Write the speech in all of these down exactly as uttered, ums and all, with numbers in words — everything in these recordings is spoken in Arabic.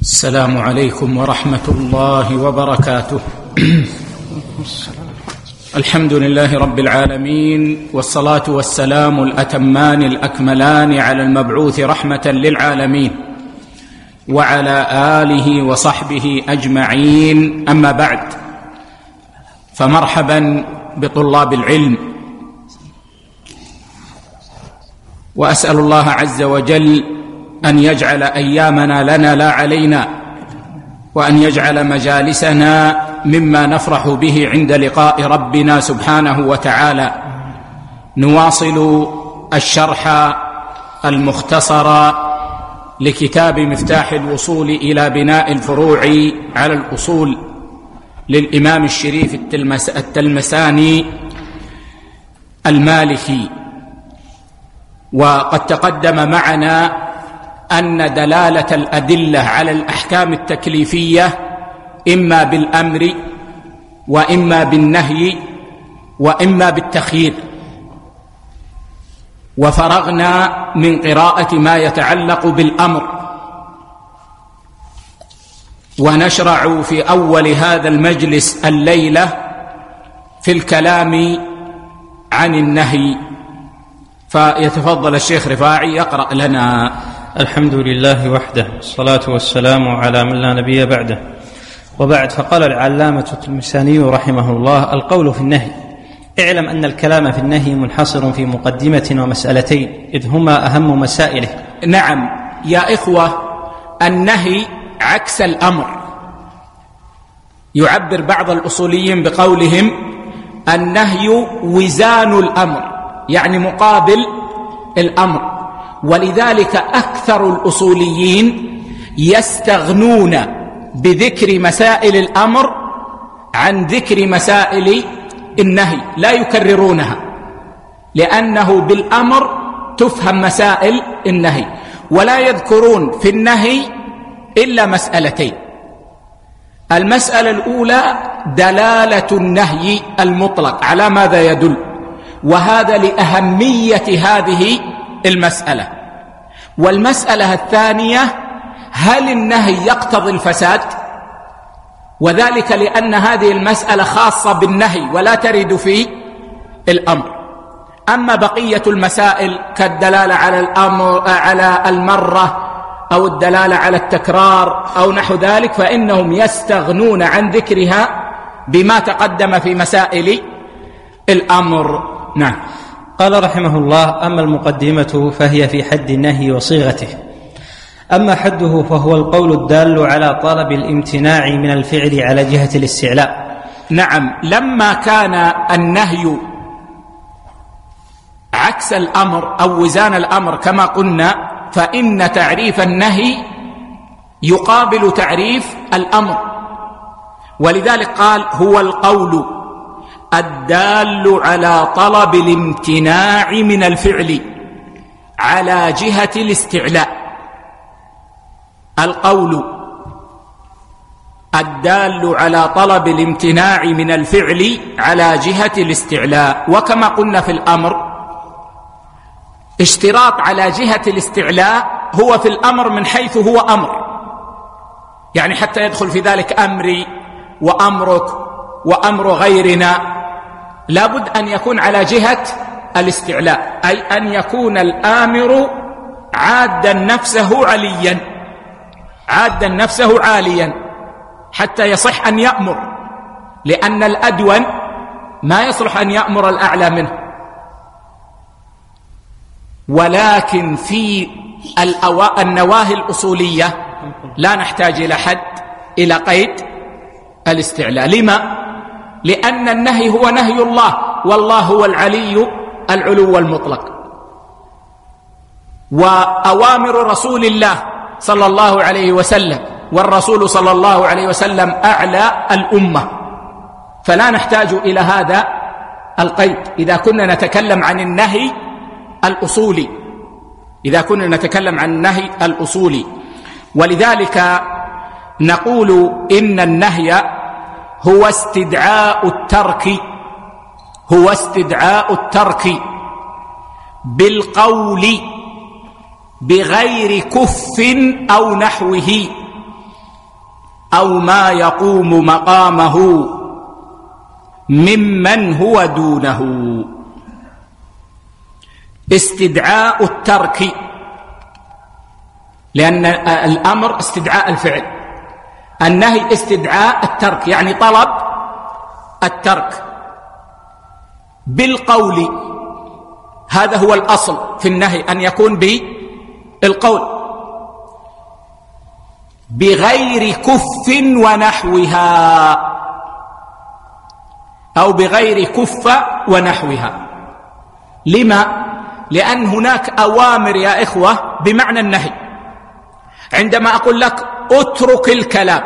السلام عليكم ورحمة الله وبركاته. الحمد لله رب العالمين، والصلاة والسلام الأتمان الأكملان على المبعوث رحمة للعالمين وعلى آله وصحبه أجمعين. أما بعد، فمرحبا بطلاب العلم، وأسأل الله عز وجل أن يجعل أيامنا لنا لا علينا، وأن يجعل مجالسنا مما نفرح به عند لقاء ربنا سبحانه وتعالى. نواصل الشرح المختصر لكتاب مفتاح الوصول إلى بناء الفروع على الأصول للإمام الشريف التلمس التلمساني المالكي. وقد تقدم معنا أن دلالة الأدلة على الأحكام التكليفية إما بالأمر وإما بالنهي وإما بالتخيير، وفرغنا من قراءة ما يتعلق بالأمر، ونشرع في أول هذا المجلس الليلة في الكلام عن النهي. فيتفضل الشيخ رفاعي يقرأ لنا. الحمد لله وحده، والصلاة والسلام على من لا نبي بعده، وبعد. فقال العلامة التلمساني رحمه الله: القول في النهي. اعلم أن الكلام في النهي منحصر في مقدمة ومسألتين، إذ هما أهم مسائله. نعم يا إخوة، النهي عكس الأمر. يعبر بعض الأصوليين بقولهم: النهي وزان الأمر، يعني مقابل الأمر. ولذلك أكثر الأصوليين يستغنون بذكر مسائل الأمر عن ذكر مسائل النهي، لا يكررونها، لأنه بالأمر تفهم مسائل النهي، ولا يذكرون في النهي إلا مسألتين. المسألة الأولى دلالة النهي المطلق، على ماذا يدل، وهذا لأهمية هذه المسألة. والمسألة الثانية: هل النهي يقتضي الفساد؟ وذلك لأن هذه المسألة خاصة بالنهي ولا ترد في الأمر. أما بقية المسائل كالدلالة على الأمر على المرة أو الدلالة على التكرار أو نحو ذلك، فإنهم يستغنون عن ذكرها بما تقدم في مسائل الأمر. نعم. قال رحمه الله: أما المقدمة فهي في حد النهي وصيغته. أما حده فهو القول الدال على طلب الامتناع من الفعل على جهة الاستعلاء. نعم، لما كان النهي عكس الأمر أو وزان الأمر كما قلنا، فإن تعريف النهي يقابل تعريف الأمر، ولذلك قال: هو القول الدال على طلب الامتناع من الفعل على جهة الاستعلاء. القول الدال على طلب الامتناع من الفعل على جهة الاستعلاء. وكما قلنا في الأمر، اشتراط على جهة الاستعلاء هو في الأمر من حيث هو أمر، يعني حتى يدخل في ذلك أمري وأمرك وأمر غيرنا، لابد أن يكون على جهة الاستعلاء، أي أن يكون الآمر عادا نفسه عليا، عادا نفسه عاليا حتى يصح أن يأمر، لأن الأدون ما يصلح أن يأمر الأعلى منه. ولكن في النواهي الأصولية لا نحتاج إلى حد إلى قيد الاستعلاء. لما؟ لأن النهي هو نهي الله، والله هو العلي العلو المطلق. وأوامر رسول الله صلى الله عليه وسلم، والرسول صلى الله عليه وسلم أعلى الأمة، فلا نحتاج إلى هذا القيد إذا كنا نتكلم عن النهي الأصولي، إذا كنا نتكلم عن النهي الأصولي. ولذلك نقول إن النهي هو استدعاء الترك، هو استدعاء الترك بالقول بغير كف أو نحوه أو ما يقوم مقامه ممن هو دونه. استدعاء الترك، لأن الأمر استدعاء الفعل، النهي استدعاء الترك يعني طلب الترك بالقول. هذا هو الأصل في النهي، أن يكون بالقول بغير كف ونحوها، أو بغير كف ونحوها. لما؟ لأن هناك أوامر يا إخوة بمعنى النهي. عندما أقول لك اترك الكلام،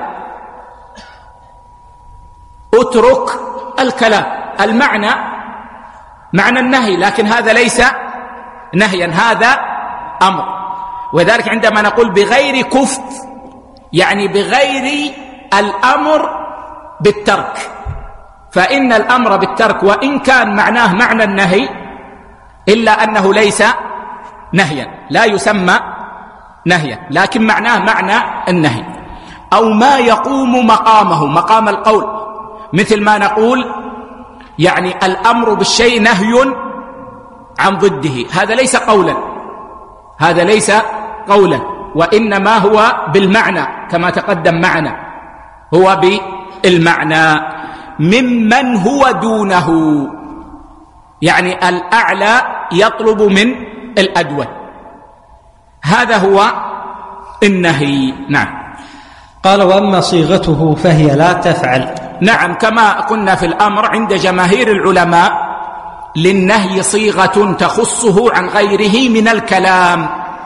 اترك الكلام، المعنى معنى النهي، لكن هذا ليس نهيا، هذا أمر. وذلك عندما نقول بغير كف يعني بغير الأمر بالترك، فإن الأمر بالترك وإن كان معناه معنى النهي إلا أنه ليس نهيا، لا يسمى نهيا، لكن معناه معنى النهي. أو ما يقوم مقامه، مقام القول، مثل ما نقول يعني الأمر بالشيء نهي عن ضده، هذا ليس قولا، هذا ليس قولا، وإنما هو بالمعنى كما تقدم معنا، هو بالمعنى. ممن هو دونه يعني الأعلى يطلب من الأدون، هذا هو النهي. نعم. قال وأما صيغته فهي لا تفعل. نعم، كما قلنا في الأمر عند جماهير العلماء للنهي صيغة تخصه عن غيره من الكلام،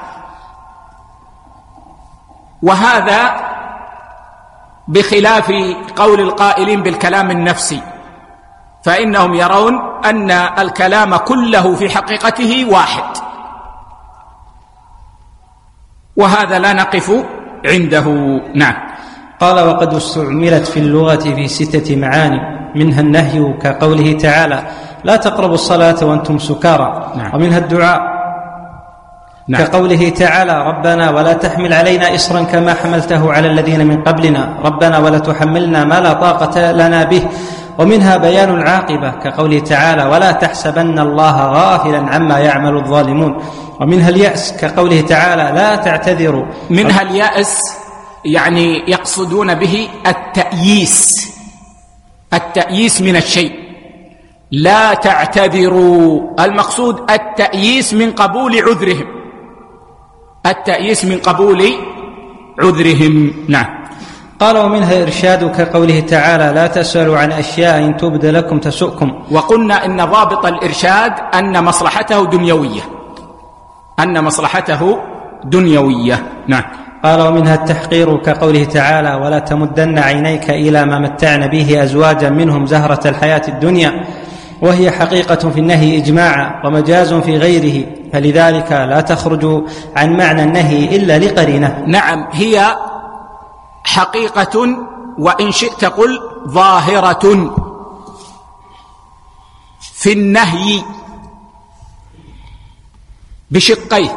وهذا بخلاف قول القائلين بالكلام النفسي، فإنهم يرون أن الكلام كله في حقيقته واحد، وهذا لا نقف عنده. نعم. قال وقد استعملت في اللغة في ستة معاني، منها النهي كقوله تعالى لا تقربوا الصلاة وأنتم سكارى. نعم. ومنها الدعاء. نعم. كقوله تعالى ربنا ولا تحمل علينا إصرا كما حملته على الذين من قبلنا ربنا ولا تحملنا ما لا طاقة لنا به. ومنها بيان العاقبة كقوله تعالى ولا تحسبن الله غافلا عما يعمل الظالمون. ومنها اليأس كقوله تعالى لا تعتذروا. منها اليأس يعني يقصدون به التأييس، التأييس من الشيء، لا تعتذروا، المقصود التأييس من قبول عذرهم، التأييس من قبول عذرهم. نعم. قال ومنها إرشاد كقوله تعالى لا تسألوا عن أشياء إن تبد لكم تسؤكم. وقلنا إن ضابط الإرشاد أن مصلحته دنيوية، أن مصلحته دنيوية. نعم. قال ومنها التحقير كقوله تعالى ولا تمدن عينيك إلى ما متعن به أزواجا منهم زهرة الحياة الدنيا، وهي حقيقة في النهي إجماعا ومجاز في غيره، فلذلك لا تخرج عن معنى النهي إلا لقرينة. نعم، هي حقيقة وإن شئت قل ظاهرة في النهي بشقيه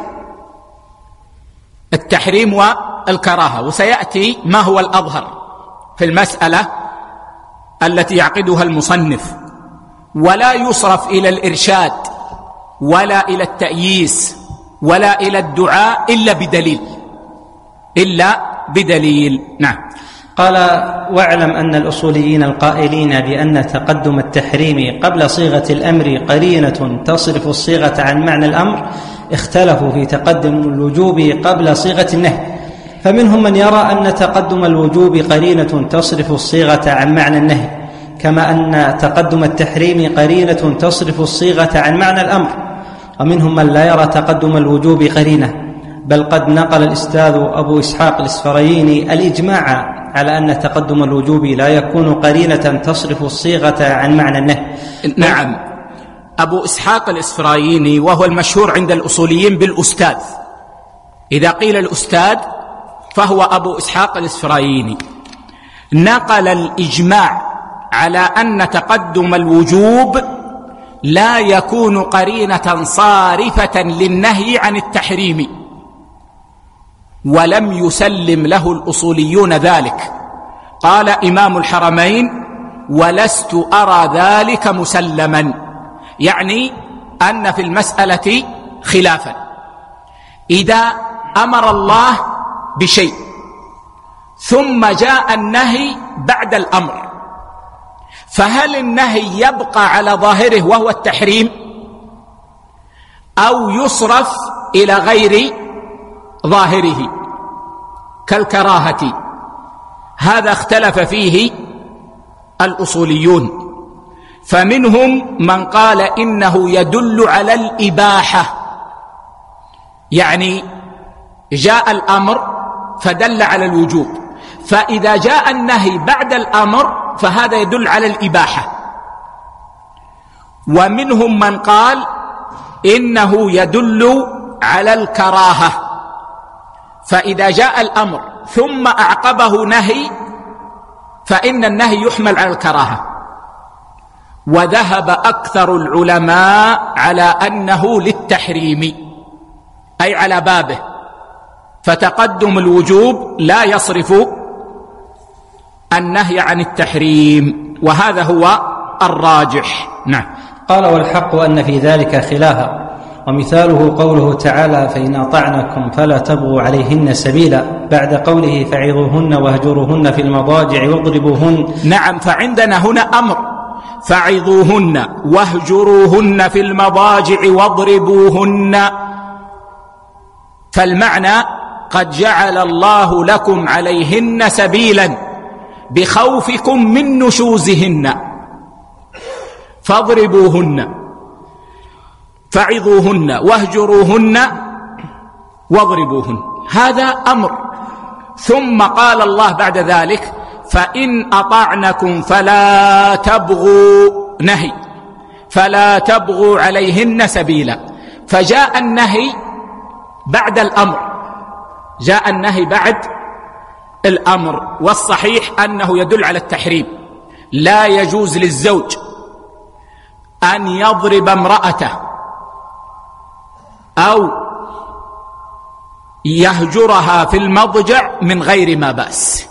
التحريم والكراهة، وسيأتي ما هو الأظهر في المسألة التي يعقدها المصنف. ولا يصرف إلى الإرشاد ولا إلى التأييس ولا إلى الدعاء إلا بدليل، إلا بدليل. نعم. قال واعلم أن الأصوليين القائلين بأن تقدم التحريم قبل صيغة الأمر قرينة تصرف الصيغة عن معنى الأمر اختلفوا في تقدم الوجوب قبل صيغة النهي، فمنهم من يرى أن تقدم الوجوب قرينة تصرف الصيغة عن معنى النهي، كما أن تقدم التحريم قرينة تصرف الصيغة عن معنى الأمر. ومنهم من لا يرى تقدم الوجوب قرينة، بل قد نقل الأستاذ أبو إسحاق الإسفرايني الإجماع على أن تقدم الوجوب لا يكون قرينة تصرف الصيغة عن معنى النهي. نعم، أبو إسحاق الإسفرايني وهو المشهور عند الأصوليين بالأستاذ، إذا قيل الأستاذ فهو أبو إسحاق الإسفرايني، نقل الإجماع على أن تقدم الوجوب لا يكون قرينة صارفة للنهي عن التحريم، ولم يسلم له الأصوليون ذلك، قال إمام الحرمين: ولست أرى ذلك مسلما، يعني أن في المسألة خلافا. إذا أمر الله بشيء ثم جاء النهي بعد الأمر، فهل النهي يبقى على ظاهره وهو التحريم، أو يصرف إلى غير ظاهره كالكراهة؟ هذا اختلف فيه الأصوليون، فمنهم من قال إنه يدل على الإباحة، يعني جاء الأمر فدل على الوجوب، فإذا جاء النهي بعد الأمر فهذا يدل على الإباحة. ومنهم من قال إنه يدل على الكراهة، فإذا جاء الأمر ثم أعقبه نهي فإن النهي يحمل على الكراهة. وذهب أكثر العلماء على أنه للتحريم، أي على بابه، فتقدم الوجوب لا يصرف النهي عن التحريم، وهذا هو الراجح. نعم. قال: والحق أن في ذلك خلافا، ومثاله قوله تعالى: فإن أطعنكم فلا تبغوا عليهن سبيلا، بعد قوله: فعظوهن واهجروهن في المضاجع واضربوهن. نعم، فعندنا هنا أمر: فعظوهن واهجروهن في المضاجع واضربوهن، فالمعنى قد جعل الله لكم عليهن سبيلا بخوفكم من نشوزهن فاضربوهن، فعظوهن واهجروهن واضربوهن، هذا أمر. ثم قال الله بعد ذلك: فإن أطعنكم فلا تبغوا، نهي، فلا تبغوا عليهن سبيلا، فجاء النهي بعد الأمر، جاء النهي بعد الأمر، والصحيح أنه يدل على التحريم. لا يجوز للزوج أن يضرب امرأته أو يهجرها في المضجع من غير ما بأس،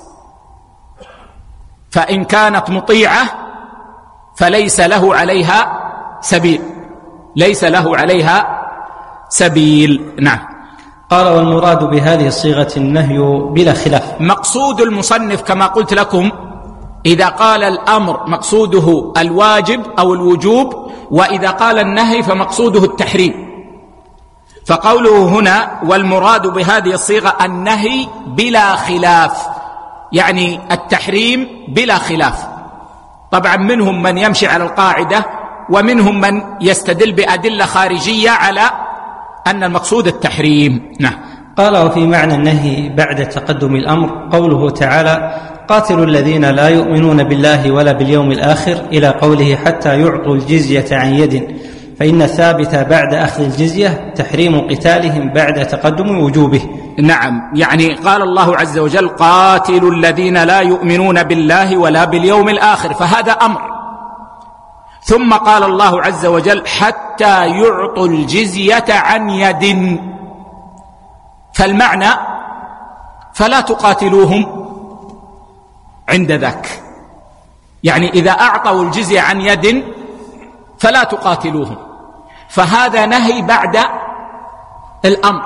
فإن كانت مطيعة فليس له عليها سبيل، ليس له عليها سبيل. نعم. قال: والمراد بهذه الصيغة النهي بلا خلاف. مقصود المصنف كما قلت لكم، إذا قال الأمر مقصوده الواجب أو الوجوب، وإذا قال النهي فمقصوده التحريم. فقوله هنا: والمراد بهذه الصيغة النهي بلا خلاف، يعني التحريم بلا خلاف. طبعا منهم من يمشي على القاعدة، ومنهم من يستدل بأدلة خارجية على أن المقصود التحريم. نعم. قال: وفي معنى النهي بعد تقدم الأمر قوله تعالى: قاتلوا الذين لا يؤمنون بالله ولا باليوم الآخر، إلى قوله: حتى يعطوا الجزية عن يد، فإن الثابت بعد أخذ الجزية تحريم قتالهم بعد تقدم وجوبه. نعم، يعني قال الله عز وجل: قاتلوا الذين لا يؤمنون بالله ولا باليوم الآخر، فهذا أمر. ثم قال الله عز وجل: حتى يعطوا الجزية عن يد، فالمعنى فلا تقاتلوهم عند ذاك، يعني إذا أعطوا الجزية عن يد فلا تقاتلوهم، فهذا نهي بعد الأمر.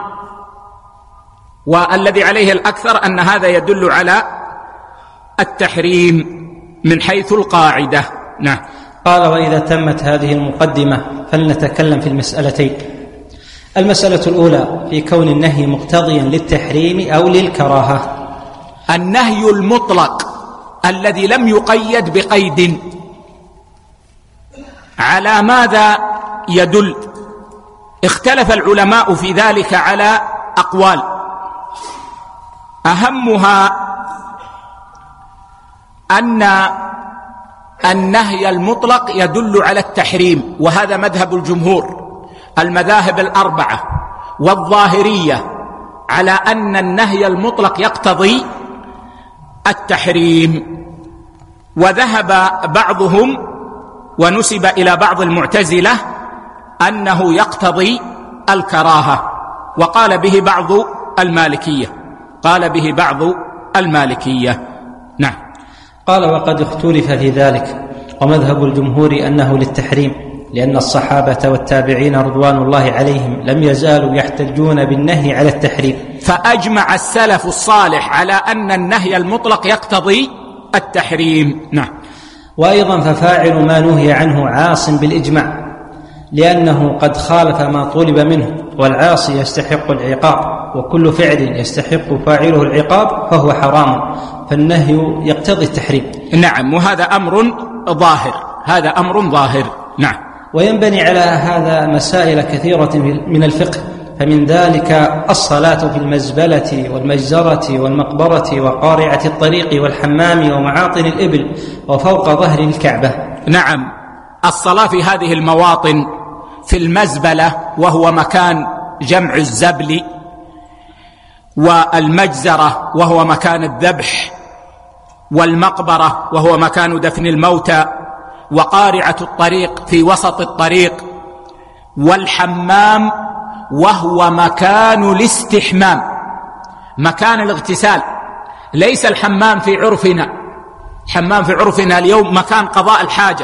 والذي عليه الأكثر أن هذا يدل على التحريم من حيث القاعدة. نعم. قال: وإذا تمت هذه المقدمة فلنتكلم في المسألتين. المسألة الأولى في كون النهي مقتضيا للتحريم أو للكراهة. النهي المطلق الذي لم يقيد بقيد على ماذا يدل؟ اختلف العلماء في ذلك على أقوال، أهمها أن النهي المطلق يدل على التحريم، وهذا مذهب الجمهور، المذاهب الأربعة والظاهرية، على أن النهي المطلق يقتضي التحريم. وذهب بعضهم ونسب إلى بعض المعتزلة أنه يقتضي الكراهة، وقال به بعض المالكية، قال به بعض المالكية. نعم. قال: وقد اختلف في ذلك، ومذهب الجمهور أنه للتحريم، لأن الصحابة والتابعين رضوان الله عليهم لم يزالوا يحتجون بالنهي على التحريم. فأجمع السلف الصالح على أن النهي المطلق يقتضي التحريم. نعم. وأيضا ففاعل ما نهي عنه عاص بالإجماع، لأنه قد خالف ما طلب منه، والعاصي يستحق العقاب، وكل فعل يستحق فاعله العقاب فهو حرام، فالنهي يقتضي التحريم. نعم، وهذا أمر ظاهر، هذا أمر ظاهر. نعم. وينبني على هذا مسائل كثيرة من الفقه، فمن ذلك الصلاة في المزبلة والمجزرة والمقبرة وقارعة الطريق والحمام ومعاطن الإبل وفوق ظهر الكعبة. نعم، الصلاة في هذه المواطن، في المزبلة وهو مكان جمع الزبل، والمجزرة وهو مكان الذبح، والمقبرة وهو مكان دفن الموتى، وقارعة الطريق في وسط الطريق، والحمام وهو مكان الاستحمام، مكان الاغتسال، ليس الحمام في عرفنا، الحمام في عرفنا اليوم مكان قضاء الحاجة،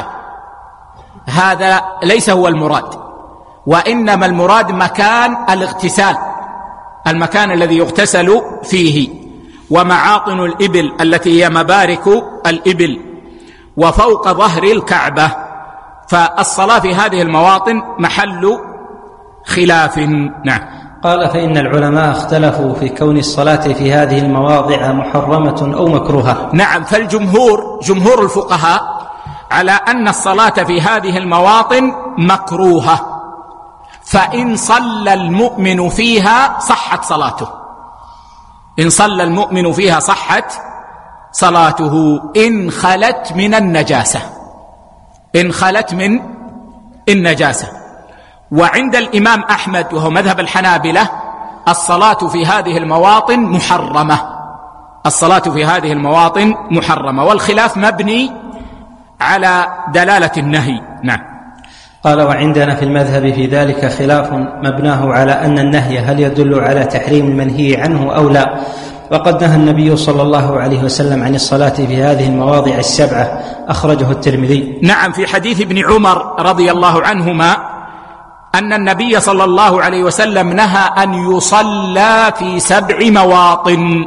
هذا ليس هو المراد، وإنما المراد مكان الاغتسال، المكان الذي يغتسل فيه، ومعاطن الإبل التي هي مبارك الإبل، وفوق ظهر الكعبة. فالصلاة في هذه المواطن محل خلاف. نعم. قال: فإن العلماء اختلفوا في كون الصلاة في هذه المواضع محرمة أو مكروهة. نعم، فالجمهور جمهور الفقهاء على أن الصلاة في هذه المواطن مكروهة، فإن صلى المؤمن فيها صحت صلاته، إن صلى المؤمن فيها صحت صلاته، إن خلت من النجاسة، إن خلت من النجاسة. وعند الإمام أحمد وهو مذهب الحنابلة الصلاة في هذه المواطن محرمة، الصلاة في هذه المواطن محرمة، والخلاف مبني على دلالة النهي. نعم. قال: وعندنا في المذهب في ذلك خلاف مبناه على أن النهي هل يدل على تحريم المنهي عنه أو لا، وقد نهى النبي صلى الله عليه وسلم عن الصلاة في هذه المواضع السبعة، أخرجه الترمذي. نعم، في حديث ابن عمر رضي الله عنهما أن النبي صلى الله عليه وسلم نهى أن يصلى في سبع مواطن: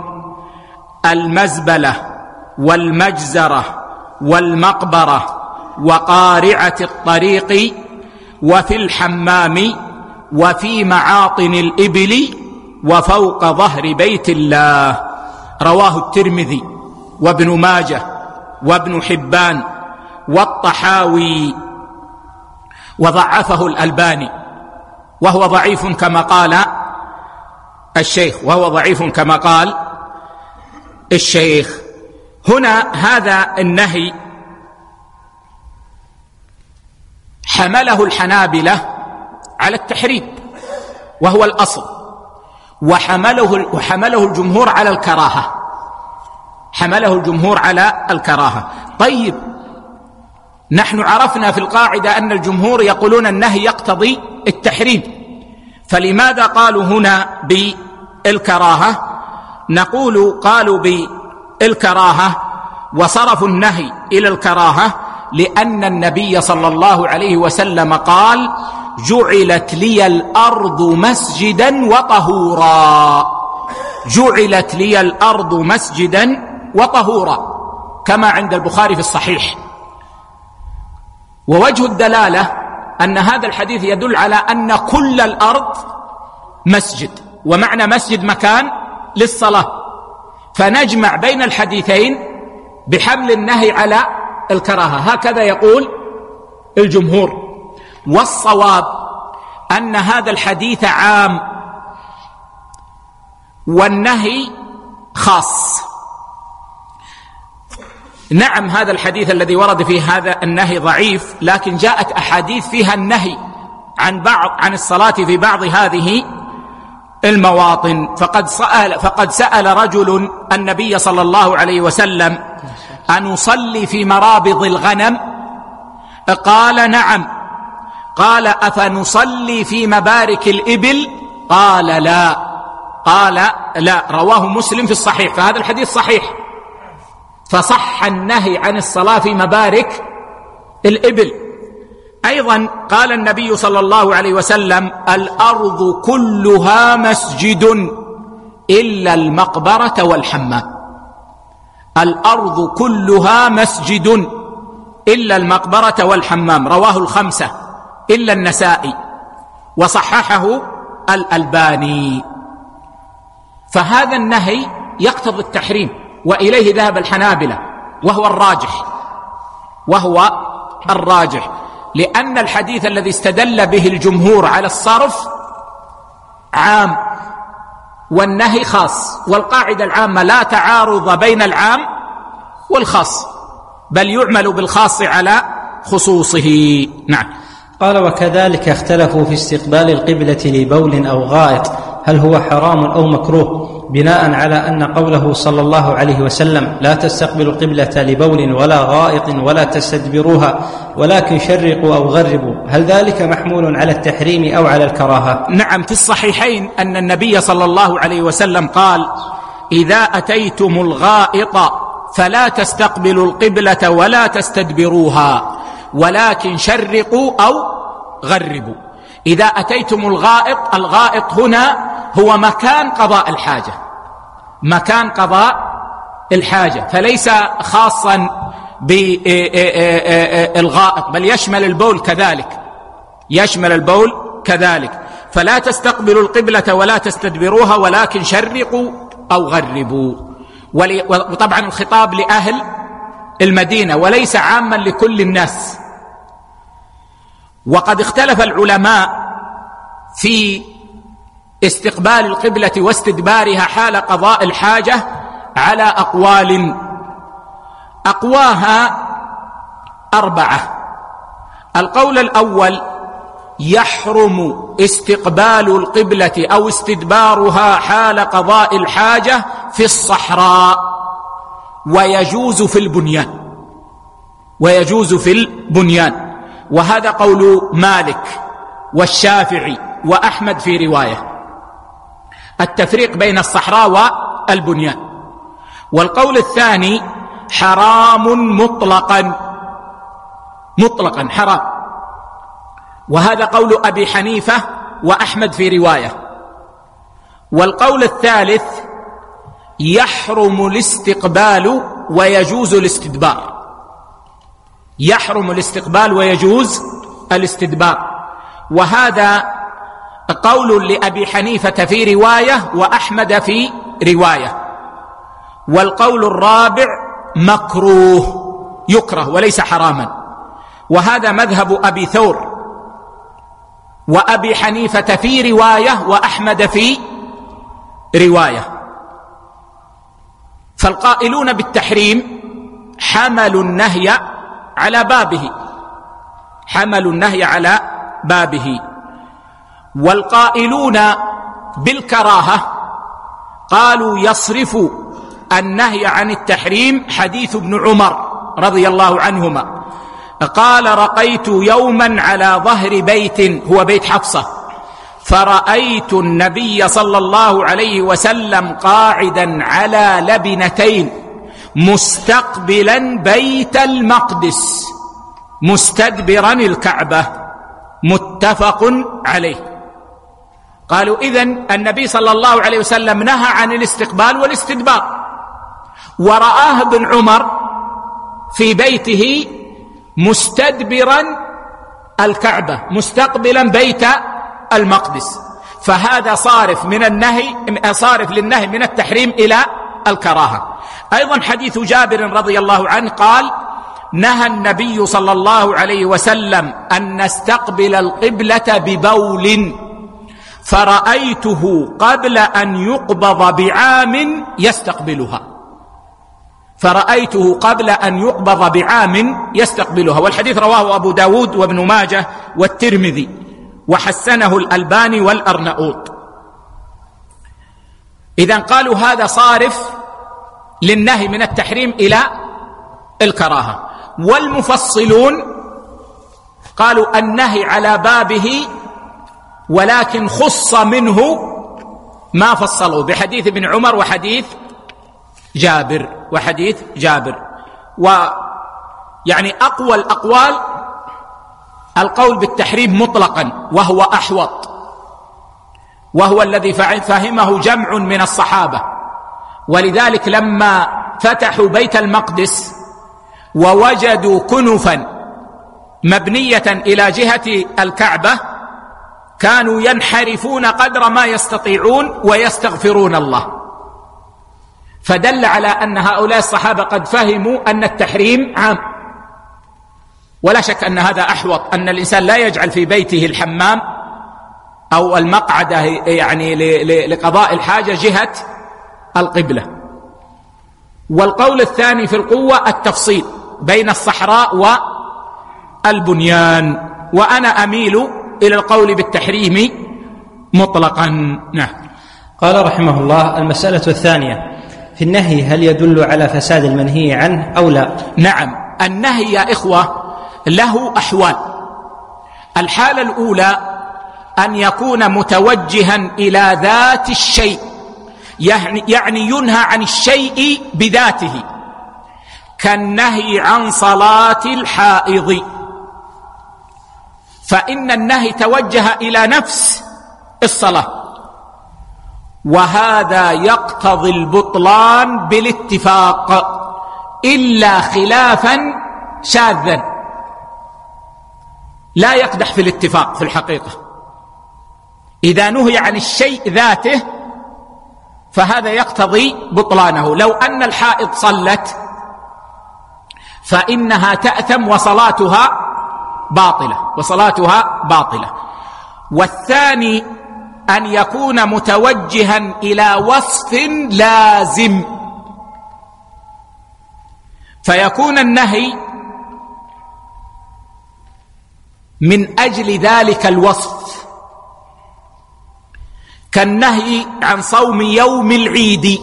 المزبلة والمجزرة والمقبرة وقارعة الطريق وفي الحمام وفي معاطن الإبل وفوق ظهر بيت الله. رواه الترمذي وابن ماجه وابن حبان والطحاوي، وضعفه الألباني، وهو ضعيف كما قال الشيخ وهو ضعيف كما قال الشيخ. هنا هذا النهي حمله الحنابلة على التحريم وهو الأصل، وحمله وحمله الجمهور على الكراهة، حمله الجمهور على الكراهة. طيب، نحن عرفنا في القاعدة أن الجمهور يقولون النهي يقتضي التحريم، فلماذا قالوا هنا بالكراهة؟ نقول قالوا بالكراهة وصرفوا النهي إلى الكراهة لأن النبي صلى الله عليه وسلم قال: جعلت لي الأرض مسجدا وطهورا، جعلت لي الأرض مسجدا وطهورا، كما عند البخاري في الصحيح. ووجه الدلالة أن هذا الحديث يدل على أن كل الأرض مسجد، ومعنى مسجد مكان للصلاة، فنجمع بين الحديثين بحمل النهي على الكراهة، هكذا يقول الجمهور. والصواب أن هذا الحديث عام والنهي خاص. نعم، هذا الحديث الذي ورد فيه هذا النهي ضعيف، لكن جاءت أحاديث فيها النهي عن بعض عن الصلاة في بعض هذه المواطن. فقد سأل فقد سأل رجل النبي صلى الله عليه وسلم: أن نصلي في مرابض الغنم؟ قال: نعم. قال: أفنصلي في مبارك الإبل؟ قال: لا. قال: لا. رواه مسلم في الصحيح، فهذا الحديث صحيح، فصح النهي عن الصلاة في مبارك الإبل. أيضا قال النبي صلى الله عليه وسلم: الأرض كلها مسجد إلا المقبرة والحمام. الأرض كلها مسجد إلا المقبرة والحمام، رواه الخمسة إلا النسائي، وصححه الألباني. فهذا النهي يقتضي التحريم، وإليه ذهب الحنابلة، وهو الراجح وهو الراجح لأن الحديث الذي استدل به الجمهور على الصرف عام والنهي خاص، والقاعدة العامة لا تعارض بين العام والخاص، بل يعمل بالخاص على خصوصه. نعم. قال: وكذلك اختلفوا في استقبال القبلة لبول أو غائط، هل هو حرام أو مكروه، بناء على أن قوله صلى الله عليه وسلم: لا تستقبلوا القبلة لبول ولا غائط ولا تستدبروها ولكن شرقوا أو غربوا، هل ذلك محمول على التحريم أو على الكراهة؟ نعم، في الصحيحين أن النبي صلى الله عليه وسلم قال: إذا أتيتم الغائط فلا تستقبلوا القبلة ولا تستدبروها ولكن شرقوا أو غربوا. إذا أتيتم الغائط، الغائط هنا هو مكان قضاء الحاجة، مكان قضاء الحاجة، فليس خاصا بالغائط، بل يشمل البول كذلك، يشمل البول كذلك. فلا تستقبلوا القبلة ولا تستدبروها ولكن شرقوا أو غربوا. وطبعا الخطاب لأهل المدينة وليس عاما لكل الناس. وقد اختلف العلماء في استقبال القبلة واستدبارها حال قضاء الحاجة على أقوال، أقواها أربعة. القول الأول: يحرم استقبال القبلة أو استدبارها حال قضاء الحاجة في الصحراء، ويجوز في البنيان، ويجوز في البنيان، وهذا قول مالك والشافعي وأحمد في رواية، التفريق بين الصحراء والبنيان. والقول الثاني: حرام مطلقا، مطلقا حرام، وهذا قول أبي حنيفة وأحمد في رواية. والقول الثالث: يحرم الاستقبال ويجوز الاستدبار، يحرم الاستقبال ويجوز الاستدبار، وهذا قول لأبي حنيفة في رواية وأحمد في رواية. والقول الرابع: مكروه، يكره وليس حراما، وهذا مذهب أبي ثور وأبي حنيفة في رواية وأحمد في رواية. فالقائلون بالتحريم حملوا النهي على بابه، حملوا النهي على بابه. والقائلون بالكراهة قالوا يصرف النهي عن التحريم حديث ابن عمر رضي الله عنهما قال: رقيت يوما على ظهر بيت، هو بيت حفصة، فرأيت النبي صلى الله عليه وسلم قاعدا على لبنتين مستقبلا بيت المقدس مستدبرا الكعبة، متفق عليه. قالوا إذن النبي صلى الله عليه وسلم نهى عن الاستقبال والاستدبار، ورآه ابن عمر في بيته مستدبرا الكعبة مستقبلا بيت المقدس، فهذا صارف من النهي، صارف للنهي من التحريم إلى الكراهة. أيضا حديث جابر رضي الله عنه قال: نهى النبي صلى الله عليه وسلم أن نستقبل القبلة ببول، فرأيته قبل أن يقبض بعام يستقبلها، فرأيته قبل أن يقبض بعام يستقبلها. والحديث رواه أبو داود وابن ماجه والترمذي، وحسنه الألباني والأرنؤوط. إذن قالوا هذا صارف للنهي من التحريم إلى الكراهة. والمفصلون قالوا النهي على بابه، ولكن خص منه ما فصلوا بحديث ابن عمر وحديث جابر. وحديث جابر. ويعني أقوى الأقوال القول بالتحريم مطلقا، وهو أحوط، وهو الذي فهمه جمع من الصحابة. ولذلك لما فتحوا بيت المقدس ووجدوا كنفا مبنية إلى جهة الكعبة كانوا ينحرفون قدر ما يستطيعون ويستغفرون الله، فدل على أن هؤلاء الصحابة قد فهموا أن التحريم عام. ولا شك أن هذا أحوط، أن الإنسان لا يجعل في بيته الحمام أو المقعدة يعني لقضاء الحاجة جهة القبلة. والقول الثاني في القوة التفصيل بين الصحراء والبنيان، وأنا أميل إلى القول بالتحريم مطلقا. نعم. قال رحمه الله: المسألة الثانية في النهي هل يدل على فساد المنهي عنه أو لا؟ نعم، النهي يا إخوة له أحوال. الحالة الأولى أن يكون متوجها إلى ذات الشيء، يعني, يعني ينهى عن الشيء بذاته، كالنهي عن صلاة الحائض، فإن النهي توجه إلى نفس الصلاة، وهذا يقتضي البطلان بالاتفاق إلا خلافا شاذا لا يقدح في الاتفاق في الحقيقة. إذا نهي عن الشيء ذاته فهذا يقتضي بطلانه. لو أن الحائض صلت فإنها تأثم وصلاتها باطلة وصلاتها باطلة. والثاني أن يكون متوجها إلى وصف لازم، فيكون النهي من أجل ذلك الوصف، كالنهي عن صوم يوم العيد،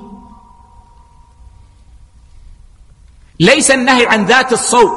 ليس النهي عن ذات الصوم،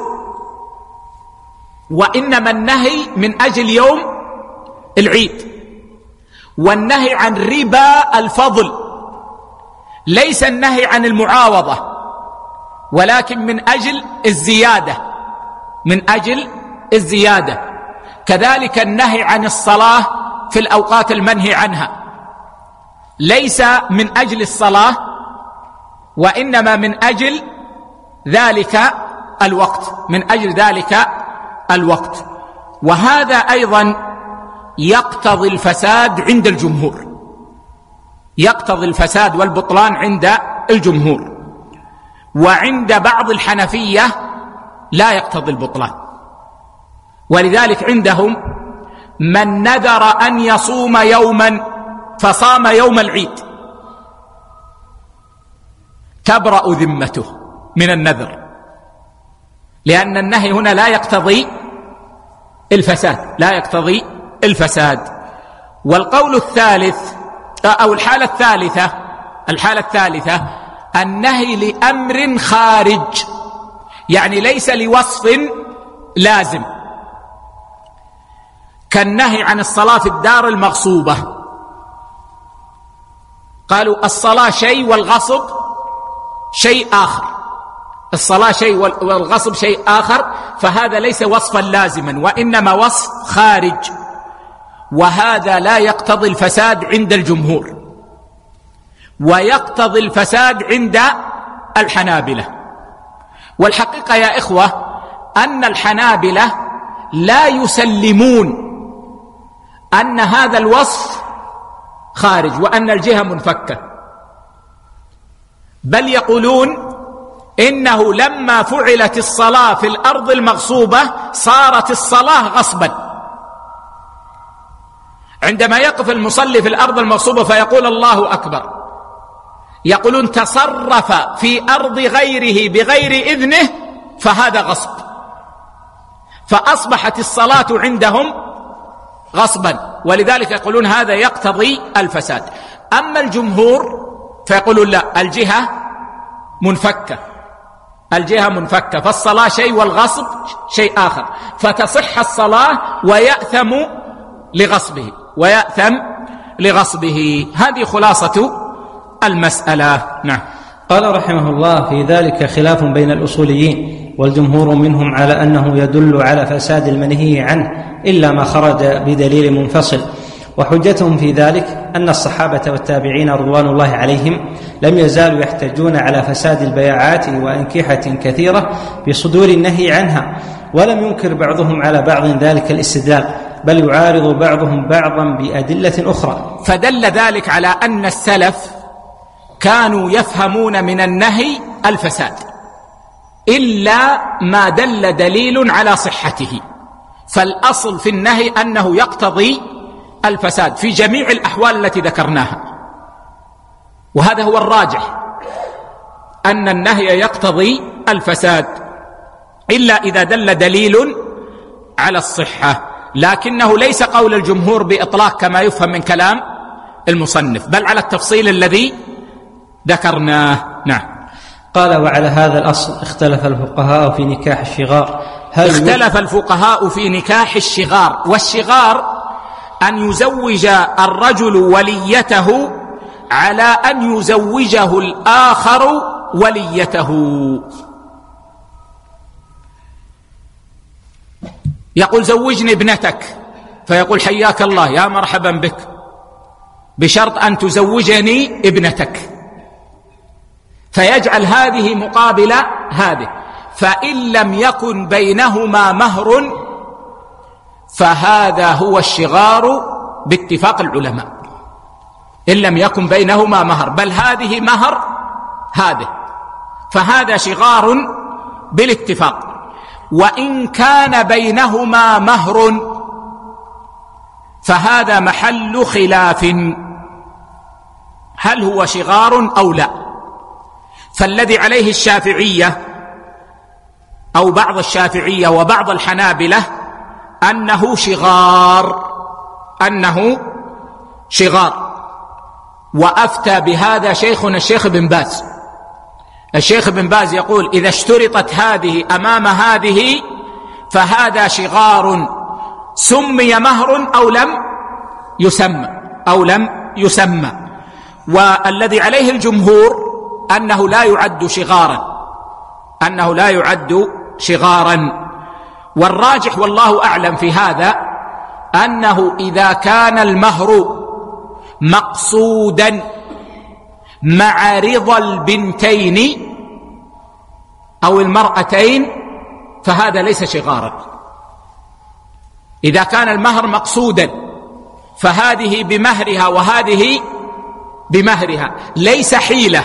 وإنما النهي من أجل يوم العيد. والنهي عن ربا الفضل ليس النهي عن المعاوضة، ولكن من أجل الزيادة، من أجل الزيادة. كذلك النهي عن الصلاة في الأوقات المنهي عنها ليس من أجل الصلاة، وإنما من أجل ذلك الوقت، من أجل ذلك الوقت. وهذا أيضا يقتضي الفساد عند الجمهور، يقتضي الفساد والبطلان عند الجمهور. وعند بعض الحنفية لا يقتضي البطلان، ولذلك عندهم من نذر أن يصوم يوما فصام يوم العيد تبرأ ذمته من النذر، لأن النهي هنا لا يقتضي الفساد، لا يقتضي الفساد. والقول الثالث أو الحالة الثالثة الحالة الثالثة النهي لأمر خارج، يعني ليس لوصف لازم، كالنهي عن الصلاة في الدار المغصوبة. قالوا الصلاة شيء والغصب شيء آخر، الصلاة شيء والغصب شيء آخر، فهذا ليس وصفا لازما وإنما وصف خارج، وهذا لا يقتضي الفساد عند الجمهور، ويقتضي الفساد عند الحنابلة. والحقيقة يا إخوة أن الحنابلة لا يسلمون أن هذا الوصف خارج وأن الجهة منفكة، بل يقولون إنه لما فعلت الصلاة في الأرض المغصوبة صارت الصلاة غصبا. عندما يقف المصلي في الأرض المغصوبة فيقول الله أكبر، يقولون تصرف في أرض غيره بغير إذنه فهذا غصب، فأصبحت الصلاة عندهم غصبا، ولذلك يقولون هذا يقتضي الفساد. أما الجمهور فيقولون لا، الجهة منفكة، الجهة منفكة، فالصلاة شيء والغصب شيء آخر، فتصح الصلاة ويأثم لغصبه ويأثم لغصبه. هذه خلاصة المسألة. نعم. قال رحمه الله: في ذلك خلاف بين الأصوليين، والجمهور منهم على أنه يدل على فساد المنهي عنه إلا ما خرج بدليل منفصل. وحجتهم في ذلك أن الصحابة والتابعين رضوان الله عليهم لم يزالوا يحتجون على فساد البيعات وأنكحة كثيرة بصدور النهي عنها، ولم ينكر بعضهم على بعض ذلك الاستدلال، بل يعارض بعضهم بعضا بأدلة أخرى. فدل ذلك على أن السلف كانوا يفهمون من النهي الفساد إلا ما دل دليل على صحته، فالأصل في النهي أنه يقتضي الفساد في جميع الأحوال التي ذكرناها، وهذا هو الراجح، أن النهي يقتضي الفساد إلا إذا دل دليل على الصحة، لكنه ليس قول الجمهور بإطلاق كما يفهم من كلام المصنف، بل على التفصيل الذي ذكرناه. نعم. قال: وعلى هذا الأصل اختلف الفقهاء في نكاح الشغار. هل اختلف الفقهاء في نكاح الشغار، والشغار أن يزوج الرجل وليته على أن يزوجه الآخر وليته. يقول: زوجني ابنتك، فيقول: حياك الله، يا مرحبا بك، بشرط أن تزوجني ابنتك، فيجعل هذه مقابل هذه، فإن لم يكن بينهما مهر فهذا هو الشغار باتفاق العلماء، إن لم يكن بينهما مهر، بل هذه مهر هذه، فهذا شغار بالاتفاق. وإن كان بينهما مهر فهذا محل خلاف، هل هو شغار أو لا؟ فالذي عليه الشافعية أو بعض الشافعية وبعض الحنابلة أنه شغار، أنه شغار، وأفتى بهذا شيخنا الشيخ بن باز. الشيخ بن باز يقول: إذا اشترطت هذه أمام هذه فهذا شغار سمي مهر أو لم يسمى أو لم يسمى. والذي عليه الجمهور أنه لا يعد شغارا، أنه لا يعد شغارا. والراجح والله أعلم في هذا أنه إذا كان المهر مقصودا مع رضا البنتين أو المرأتين فهذا ليس شغارا. إذا كان المهر مقصودا فهذه بمهرها وهذه بمهرها، ليس حيلة.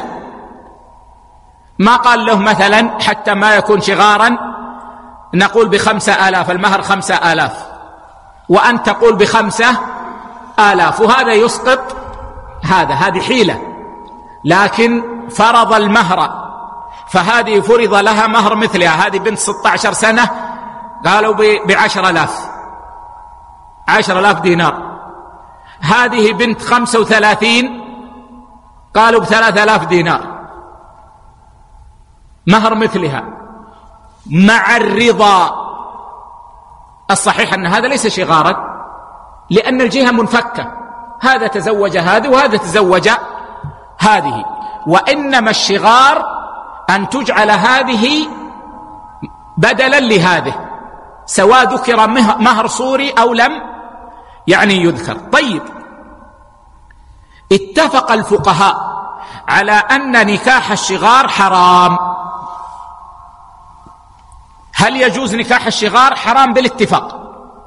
ما قال له مثلا حتى ما يكون شغارا نقول بخمسة آلاف، المهر خمسة آلاف، وأن تقول بخمسة آلاف، وهذا يسقط هذا، هذه حيلة. لكن فرض المهر، فهذه فرض لها مهر مثلها، هذه بنت ستة عشر سنة قالوا بعشر آلاف، عشر آلاف دينار. هذه بنت خمسة وثلاثين قالوا بثلاث آلاف دينار، مهر مثلها مع الرضا. الصحيح أن هذا ليس شغارا، لأن الجهة منفكة، هذا تزوج هذه وهذا تزوج هذه. وإنما الشغار أن تجعل هذه بدلا لهذه، سواء ذكر مهر صوري أو لم يعني يذكر. طيب، اتفق الفقهاء على أن نكاح الشغار حرام. هل يجوز نكاح الشغار؟ حرام بالاتفاق.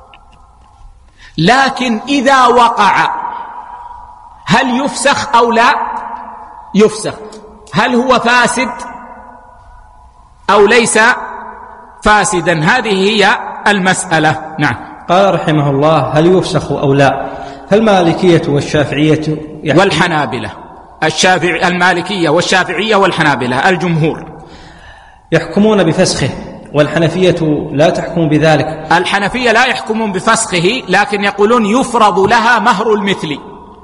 لكن إذا وقع هل يفسخ أو لا يفسخ؟ هل هو فاسد أو ليس فاسدا؟ هذه هي المسألة. نعم. قال رحمه الله: هل يفسخ أو لا؟ فالمالكية والشافعية والحنابلة، الشافعي المالكية والشافعية والحنابلة الجمهور يحكمون بفسخه، والحنفية لا تحكم بذلك. الحنفية لا يحكمون بفسخه، لكن يقولون يفرض لها مهر المثل،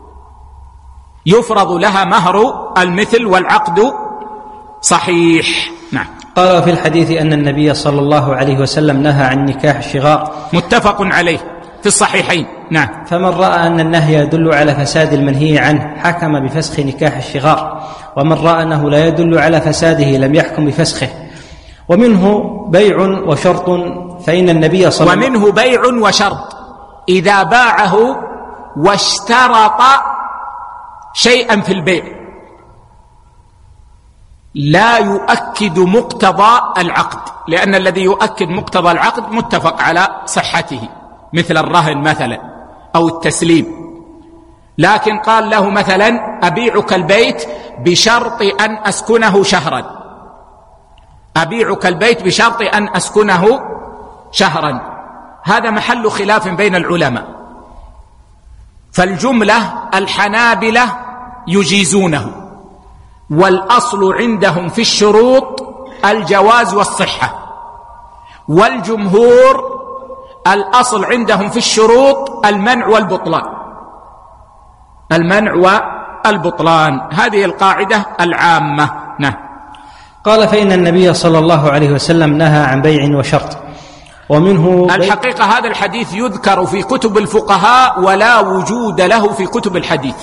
يفرض لها مهر المثل والعقد صحيح. نعم. قال في الحديث أن النبي صلى الله عليه وسلم نهى عن نكاح الشغار، متفق عليه في الصحيحين. نعم. فمن رأى أن النهي يدل على فساد المنهي عنه حكم بفسخ نكاح الشغار، ومن رأى أنه لا يدل على فساده لم يحكم بفسخه. ومنه بيع وشرط، فإن النبي صلى الله عليه وسلم ومنه بيع وشرط إذا باعه واشترط شيئا في البيع لا يؤكد مقتضى العقد، لأن الذي يؤكد مقتضى العقد متفق على صحته، مثل الرهن مثلا أو التسليم. لكن قال له مثلا أبيعك البيت بشرط أن أسكنه شهرا، أبيعك البيت بشرط أن أسكنه شهرا، هذا محل خلاف بين العلماء. فالجملة الحنابلة يجيزونه، والأصل عندهم في الشروط الجواز والصحة، والجمهور الأصل عندهم في الشروط المنع والبطلان، المنع والبطلان. هذه القاعدة العامة. نعم. قال فإن النبي صلى الله عليه وسلم نهى عن بيع وشرط. ومنه الحقيقة هذا الحديث يذكر في كتب الفقهاء ولا وجود له في كتب الحديث،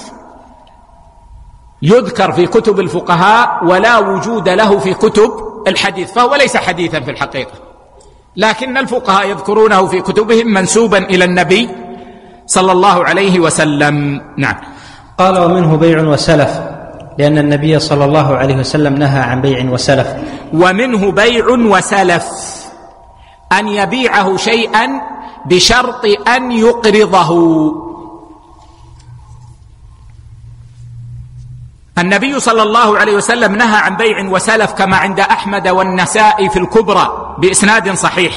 يذكر في كتب الفقهاء ولا وجود له في كتب الحديث، فهو ليس حديثا في الحقيقة، لكن الفقهاء يذكرونه في كتبهم منسوبا إلى النبي صلى الله عليه وسلم. نعم. قال ومنه بيع وسلف، لأن النبي صلى الله عليه وسلم نهى عن بيع وسلف. ومنه بيع وسلف، أن يبيعه شيئا بشرط أن يقرضه. النبي صلى الله عليه وسلم نهى عن بيع وسلف كما عند أحمد والنسائي في الكبرى بإسناد صحيح،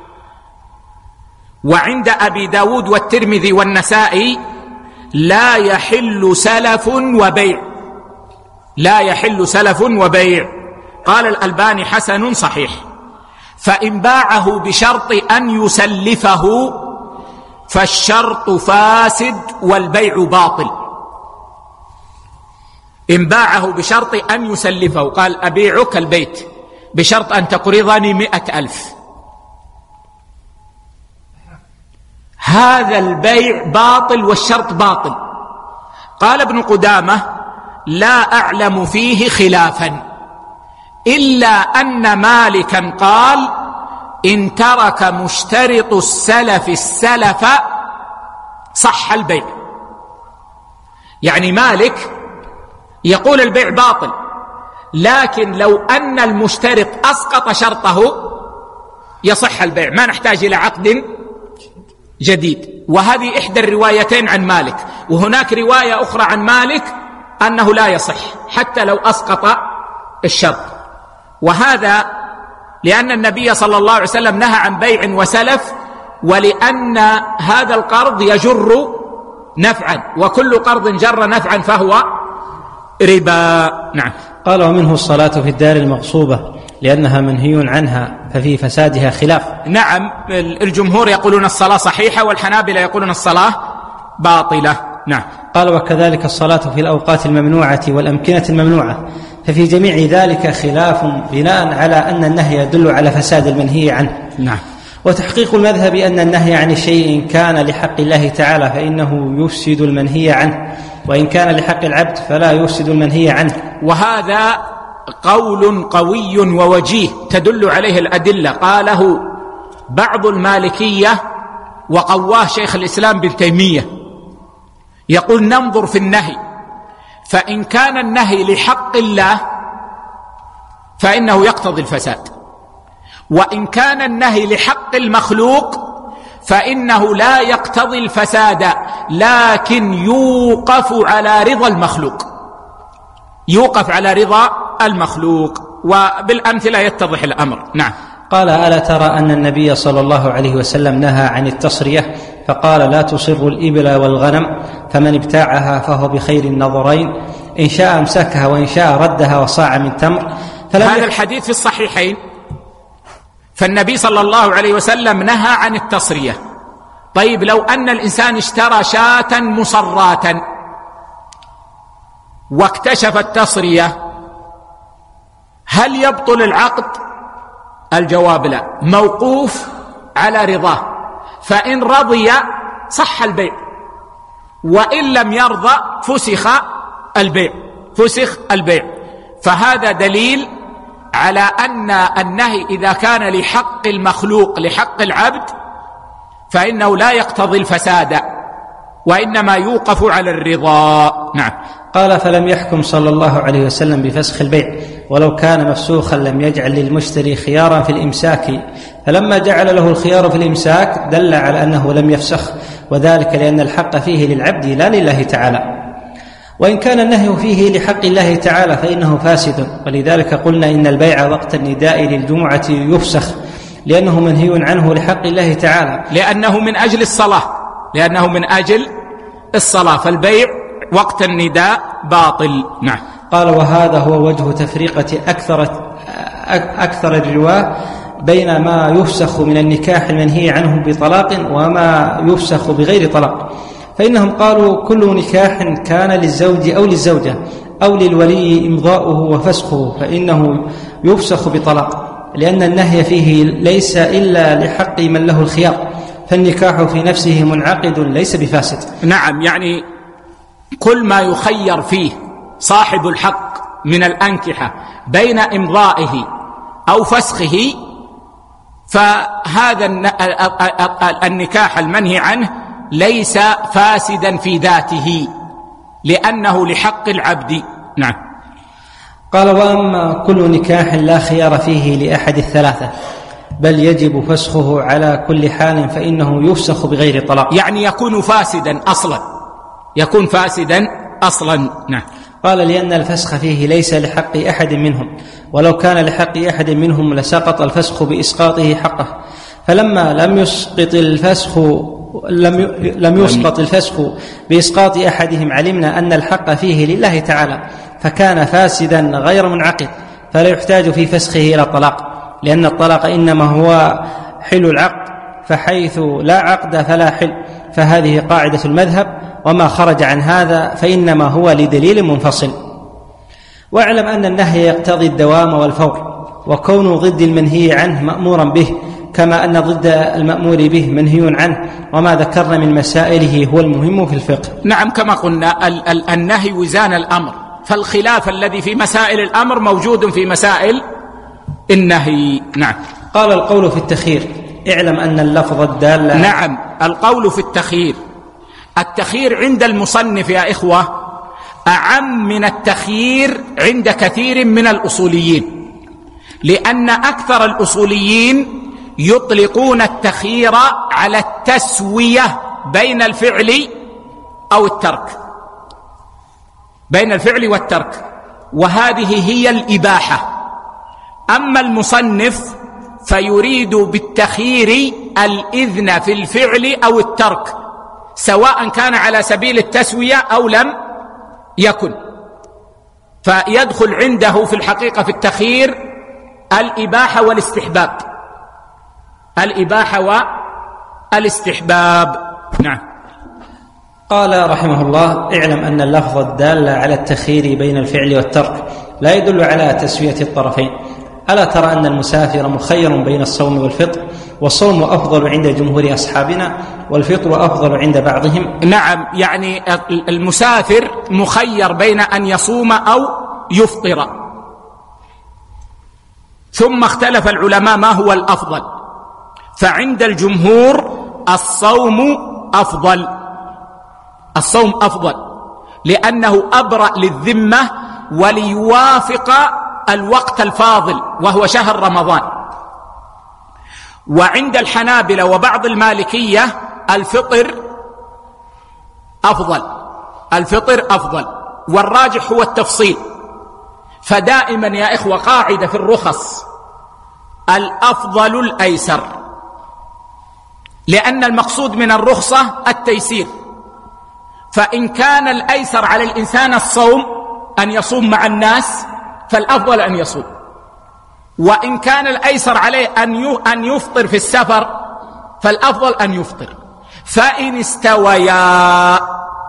وعند أبي داود والترمذي والنسائي لا يحل سلف وبيع، لا يحل سلف وبيع. قال الألباني حسن صحيح. فإن باعه بشرط أن يسلفه فالشرط فاسد والبيع باطل. إن باعه بشرط أن يسلفه، قال أبيعك البيت بشرط أن تقرضني مئة ألف، هذا البيع باطل والشرط باطل. قال ابن قدامة لا أعلم فيه خلافا، إلا أن مالكا قال إن ترك مشترط السلف السلف صح البيع. يعني مالك يقول البيع باطل، لكن لو أن المشترط أسقط شرطه يصح البيع، ما نحتاج إلى عقد جديد. وهذه إحدى الروايتين عن مالك، وهناك رواية أخرى عن مالك أنه لا يصح حتى لو أسقط الشرط. وهذا لأن النبي صلى الله عليه وسلم نهى عن بيع وسلف، ولأن هذا القرض يجر نفعا، وكل قرض جر نفعا فهو ربا. نعم. قال ومنه الصلاة في الدار المغصوبة، لأنها منهي عنها ففي فسادها خلاف. نعم، الجمهور يقولون الصلاة صحيحة، والحنابلة يقولون الصلاة باطلة. نعم. قال وكذلك الصلاة في الأوقات الممنوعة والأمكنة الممنوعة، ففي جميع ذلك خلاف بناء على أن النهي يدل على فساد المنهي عنه. نعم. وتحقيق المذهب أن النهي عن الشيء إن كان لحق الله تعالى فإنه يفسد المنهي عنه، وإن كان لحق العبد فلا يفسد المنهي عنه. وهذا قول قوي ووجيه تدل عليه الأدلة، قاله بعض المالكية وقواه شيخ الإسلام بن تيمية، يقول ننظر في النهي، فإن كان النهي لحق الله فإنه يقتضي الفساد، وإن كان النهي لحق المخلوق فإنه لا يقتضي الفساد، لكن يوقف على رضا المخلوق، يوقف على رضا المخلوق، وبالأمثلة يتضح الأمر. نعم. قال ألا ترى أن النبي صلى الله عليه وسلم نهى عن التصرية، فقال لا تصر الإبل والغنم، فمن ابتاعها فهو بخير النظرين، إن شاء امسكها وإن شاء ردها وصاع من تمر. هذا الحديث في الصحيحين. فالنبي صلى الله عليه وسلم نهى عن التصرية. طيب لو أن الإنسان اشترى شاة مصراة واكتشف التصرية، هل يبطل العقد؟ الجواب لا، موقوف على رضاه، فإن رضي صح البيع، وإن لم يرضى فسخ البيع، فسخ البيع. فهذا دليل على أن النهي إذا كان لحق المخلوق لحق العبد فإنه لا يقتضي الفساد وإنما يوقف على الرضا. نعم. قال: فلم يحكم صلى الله عليه وسلم بفسخ البيع، ولو كان مفسوخا لم يجعل للمشتري خيارا في الإمساك، فلما جعل له الخيار في الإمساك دل على أنه لم يفسخ، وذلك لأن الحق فيه للعبد لا لله تعالى. وإن كان النهي فيه لحق الله تعالى فإنه فاسد، ولذلك قلنا إن البيع وقت النداء للجمعة يفسخ، لأنه منهي عنه لحق الله تعالى، لأنه من أجل الصلاة لأنه من أجل الصلاة فالبيع وقت النداء باطل. نعم. قال: وهذا هو وجه تفريقة أكثر, أكثر الرواة بين ما يفسخ من النكاح المنهي عنه بطلاق وما يفسخ بغير طلاق، فإنهم قالوا: كل نكاح كان للزوج أو للزوجة أو للولي إمضاؤه وفسخه فإنه يفسخ بطلاق، لأن النهي فيه ليس إلا لحق من له الخيار، فالنكاح في نفسه منعقد ليس بفاسد. نعم، يعني كل ما يخير فيه صاحب الحق من الأنكحة بين إمضائه أو فسخه فهذا النكاح المنهي عنه ليس فاسدا في ذاته لأنه لحق العبد. نعم. قال: وأما كل نكاح لا خيار فيه لأحد الثلاثة بل يجب فسخه على كل حال فإنه يفسخ بغير طلاق، يعني يكون فاسدا أصلا يكون فاسدا أصلا. نعم. قال: لأن الفسخ فيه ليس لحق أحد منهم، ولو كان لحق أحد منهم لسقط الفسخ بإسقاطه حقه، فلما لم يسقط الفسخ لم لم يسقط الفسخ بإسقاط أحدهم علمنا أن الحق فيه لله تعالى، فكان فاسدا غير منعقد، فلا يحتاج في فسخه إلى الطلاق، لأن الطلاق إنما هو حل العقد، فحيث لا عقد فلا حل، فهذه قاعدة المذهب، وما خرج عن هذا فإنما هو لدليل منفصل. واعلم أن النهي يقتضي الدوام والفور، وكون ضد المنهي عنه مأمورا به، كما أن ضد المأمور به منهي عنه، وما ذكرنا من مسائله هو المهم في الفقه. نعم، كما قلنا ال- ال- النهي وزان الأمر، فالخلاف الذي في مسائل الأمر موجود في مسائل النهي. نعم. قال: القول في التخيير، اعلم أن اللفظ الدال. نعم، القول في التخيير. التخيير عند المصنف يا إخوة أعم من التخيير عند كثير من الأصوليين، لأن أكثر الأصوليين يطلقون التخيير على التسوية بين الفعل أو الترك، بين الفعل والترك، وهذه هي الإباحة. أما المصنف فيريد بالتخيير الإذن في الفعل أو الترك، سواء كان على سبيل التسوية أو لم يكن، فيدخل عنده في الحقيقة في التخيير الإباحة والاستحباب، الإباحة والاستحباب. نعم. قال رحمه الله: اعلم أن اللفظ الدال على التخيير بين الفعل والترك لا يدل على تسوية الطرفين. ألا ترى أن المسافر مخير بين الصوم والفطر، والصوم أفضل عند جمهور أصحابنا والفطر أفضل عند بعضهم؟ نعم، يعني المسافر مخير بين أن يصوم أو يفطر، ثم اختلف العلماء ما هو الأفضل، فعند الجمهور الصوم أفضل، الصوم أفضل لأنه أبرأ للذمة وليوافق الوقت الفاضل وهو شهر رمضان. وعند الحنابلة وبعض المالكية الفطر أفضل، الفطر أفضل، والراجح هو التفصيل. فدائما يا إخوة قاعدة في الرخص: الأفضل الأيسر، لأن المقصود من الرخصة التيسير، فإن كان الأيسر على الإنسان الصوم أن يصوم مع الناس فالأفضل أن يصوم، وإن كان الأيسر عليه أن يفطر في السفر فالأفضل أن يفطر. فإن استويا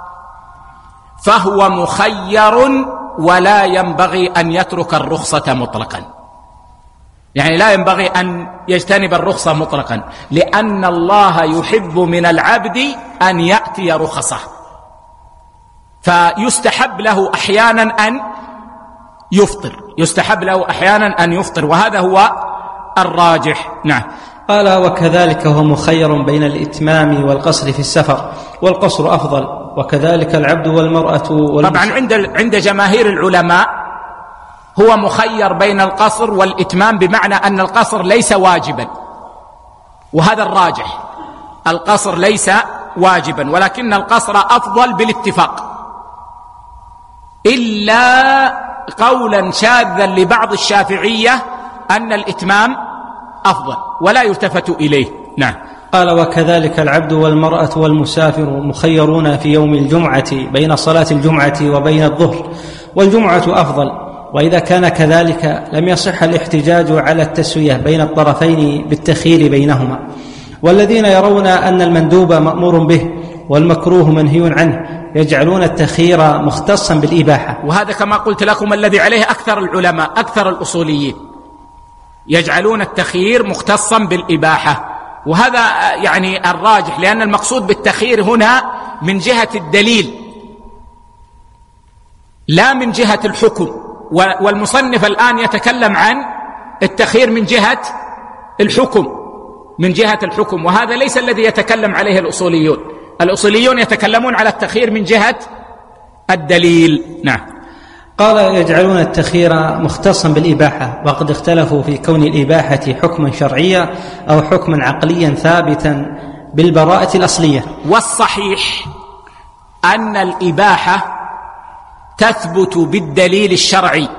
فهو مخير ولا ينبغي أن يترك الرخصة مطلقا، يعني لا ينبغي أن يجتنب الرخصة مطلقا، لأن الله يحب من العبد أن يأتي رخصه، فيستحب له أحيانا أن يفطر، يستحب له أحيانا أن يفطر، وهذا هو الراجح. نعم. قال وكذلك هو مخير بين الإتمام والقصر في السفر، والقصر أفضل، وكذلك العبد والمرأة والمسافر. طبعا عند عند جماهير العلماء هو مخير بين القصر والإتمام، بمعنى أن القصر ليس واجبا، وهذا الراجح، القصر ليس واجبا، ولكن القصر أفضل بالاتفاق، إلا قولا شاذا لبعض الشافعية أن الإتمام أفضل ولا يلتفت إليه. نعم. قال وكذلك العبد والمرأة والمسافر مخيرون في يوم الجمعة بين صلاة الجمعة وبين الظهر، والجمعة أفضل، وإذا كان كذلك لم يصح الاحتجاج على التسوية بين الطرفين بالتخيير بينهما. والذين يرون أن المندوب مأمور به والمكروه منهي عنه يجعلون التخيير مختصا بالإباحة، وهذا كما قلت لكم الذي عليه أكثر العلماء أكثر الأصوليين، يجعلون التخيير مختصا بالإباحة، وهذا يعني الراجح، لأن المقصود بالتخيير هنا من جهة الدليل لا من جهة الحكم، والمصنف الآن يتكلم عن التخيير من جهة الحكم من جهة الحكم وهذا ليس الذي يتكلم عليه الأصوليون. الأصوليون يتكلمون على التخيير من جهة الدليل. نعم. قال يجعلون التخيير مختصا بالإباحة، وقد اختلفوا في كون الإباحة حكما شرعيا أو حكما عقليا ثابتا بالبراءة الأصلية. والصحيح أن الإباحة تثبت بالدليل الشرعي،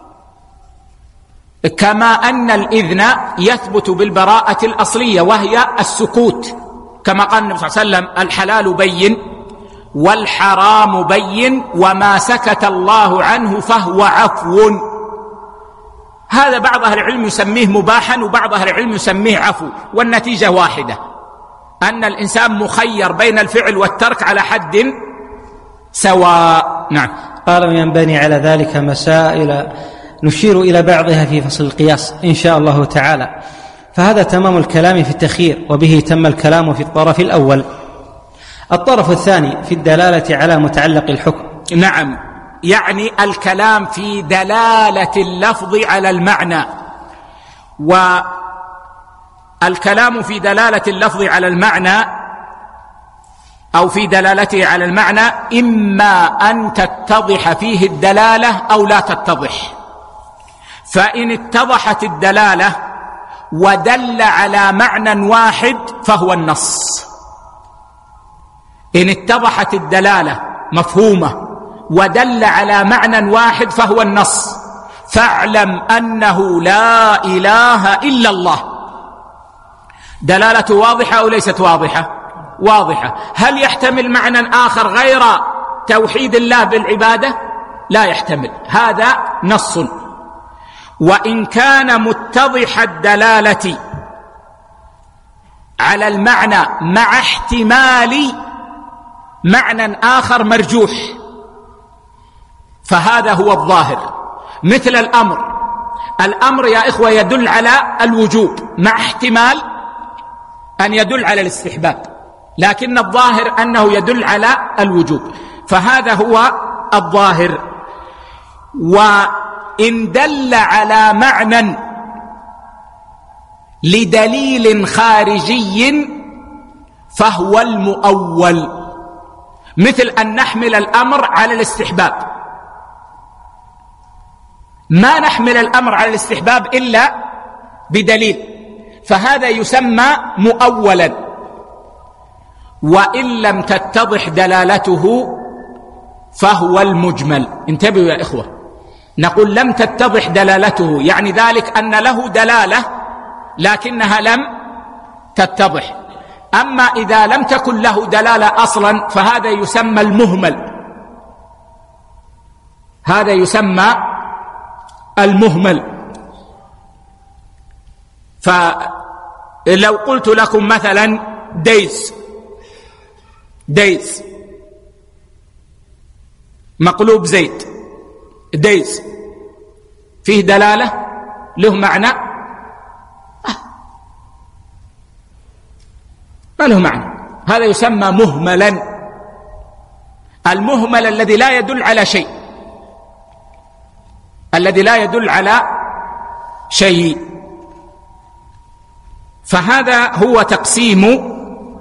كما أن الإذن يثبت بالبراءة الأصلية وهي السكوت، كما قال النبي صلى الله عليه وسلم الحلال بين والحرام بين وما سكت الله عنه فهو عفو. هذا بعض أهل العلم يسميه مباحا وبعض أهل العلم يسميه عفو، والنتيجة واحدة، أن الإنسان مخير بين الفعل والترك على حد سواء. نعم. قال وينبني على ذلك مسائل نشير إلى بعضها في فصل القياس إن شاء الله تعالى، فهذا تمام الكلام في التخيير، وبه تم الكلام في الطرف الأول. الطرف الثاني في الدلالة على متعلق الحكم. نعم، يعني الكلام في دلالة اللفظ على المعنى، والكلام في دلالة اللفظ على المعنى أو في دلالته على المعنى إما أن تتضح فيه الدلالة أو لا تتضح، فإن اتضحت الدلالة ودل على معنى واحد فهو النص. إن اتضحت الدلالة مفهومة ودل على معنى واحد فهو النص، فاعلم أنه لا إله إلا الله. دلالته واضحة أو ليست واضحة؟ واضحة. هل يحتمل معنى آخر غير توحيد الله بالعبادة؟ لا يحتمل، هذا نص. وإن كان متضح الدلالة على المعنى مع احتمال معنى آخر مرجوح فهذا هو الظاهر، مثل الأمر. الأمر يا إخوة يدل على الوجوب مع احتمال أن يدل على الاستحباب، لكن الظاهر أنه يدل على الوجوب، فهذا هو الظاهر. وإن دل على معنى لدليل خارجي فهو المؤول، مثل أن نحمل الأمر على الاستحباب، ما نحمل الأمر على الاستحباب إلا بدليل، فهذا يسمى مؤولا. وإن لم تتضح دلالته فهو المجمل. انتبهوا يا إخوة، نقول لم تتضح دلالته، يعني ذلك أن له دلالة لكنها لم تتضح. أما إذا لم تكن له دلالة أصلا فهذا يسمى المهمل، هذا يسمى المهمل. فلو قلت لكم مثلا ديز ديز مقلوب زيت، ديز فيه دلالة له معنى؟ ما له معنى، هذا يسمى مهملا. المهمل الذي لا يدل على شيء. الذي لا يدل على شيء. فهذا هو تقسيم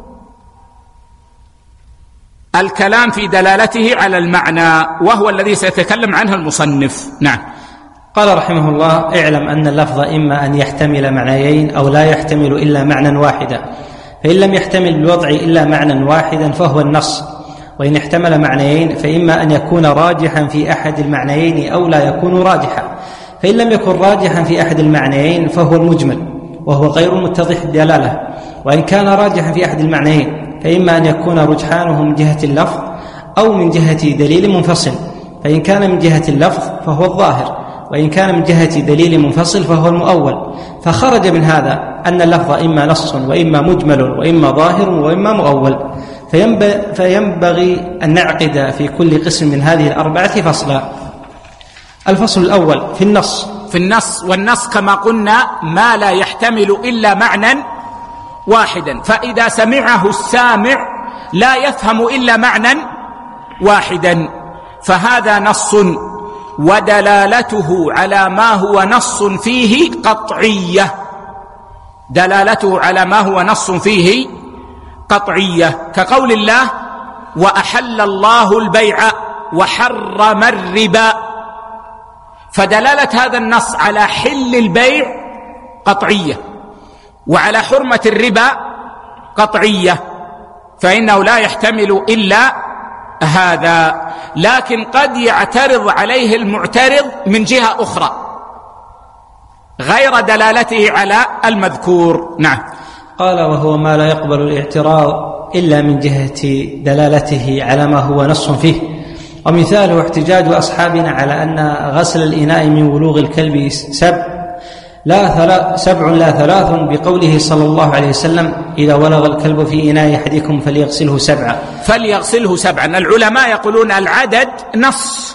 الكلام في دلالته على المعنى، وهو الذي سيتكلم عنه المصنف. نعم. قال رحمه الله: اعلم أن اللفظ إما أن يحتمل معنيين أو لا يحتمل إلا معنى واحدا، فإن لم يحتمل بالوضع إلا معنى واحدا فهو النص، وإن احتمل معنيين فإما أن يكون راجحا في أحد المعنيين أو لا يكون راجحا، فإن لم يكن راجحا في أحد المعنيين فهو المجمل وهو غير متضح الدلالة، وإن كان راجحا في أحد المعنيين فإما أن يكون رجحانه من جهة اللفظ أو من جهة دليل منفصل، فإن كان من جهة اللفظ فهو الظاهر، وإن كان من جهة دليل منفصل فهو المؤول. فخرج من هذا أن اللفظ إما نص وإما مجمل وإما ظاهر وإما مؤول، فينبغي أن نعقد في كل قسم من هذه الأربعة فصلا. الفصل الأول في النص. في النص، والنص كما قلنا ما لا يحتمل إلا معنى واحدا، فإذا سمعه السامع لا يفهم إلا معنى واحدا، فهذا نص، ودلالته على ما هو نص فيه قطعية. دلالته على ما هو نص فيه قطعية، كقول الله: وأحل الله البيع وحرم الربا، فدلالة هذا النص على حل البيع قطعية، وعلى حرمة الربا قطعية، فإنه لا يحتمل إلا هذا. لكن قد يعترض عليه المعترض من جهة أخرى غير دلالته على المذكور. نعم. قال: وهو ما لا يقبل الاعتراض إلا من جهة دلالته على ما هو نص فيه. ومثاله احتجاج أصحابنا على أن غسل الإناء من ولوغ الكلب سبع لا ثلاث سبع لا ثلاث، بقوله صلى الله عليه وسلم: إذا ولغ الكلب في إناء أحدكم فليغسله سبعا. فليغسله سبعا. العلماء يقولون العدد نص،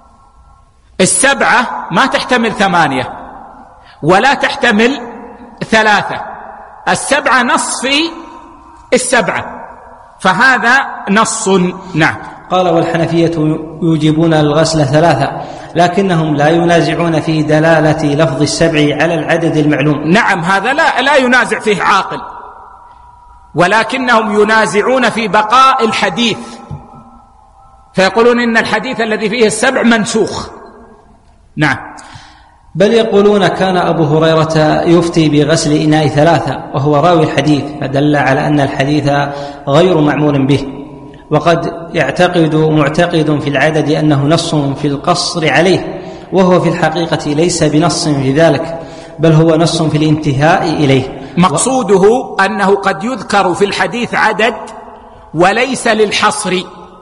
السبعة ما تحتمل ثمانية ولا تحتمل ثلاثة، السبعة نص في السبعة، فهذا نص. نعم. قال: والحنفية يوجبون الغسل ثلاثة، لكنهم لا ينازعون في دلالة لفظ السبع على العدد المعلوم. نعم، هذا لا, لا ينازع فيه عاقل، ولكنهم ينازعون في بقاء الحديث، فيقولون إن الحديث الذي فيه السبع منسوخ. نعم. بل يقولون كان أبو هريرة يفتي بغسل إناء ثلاثة وهو راوي الحديث، فدل على أن الحديث غير معمول به. وقد يعتقد معتقد في العدد أنه نص في القصر عليه، وهو في الحقيقة ليس بنص في ذلك، بل هو نص في الانتهاء إليه. مقصوده و... أنه قد يذكر في الحديث عدد وليس للحصر،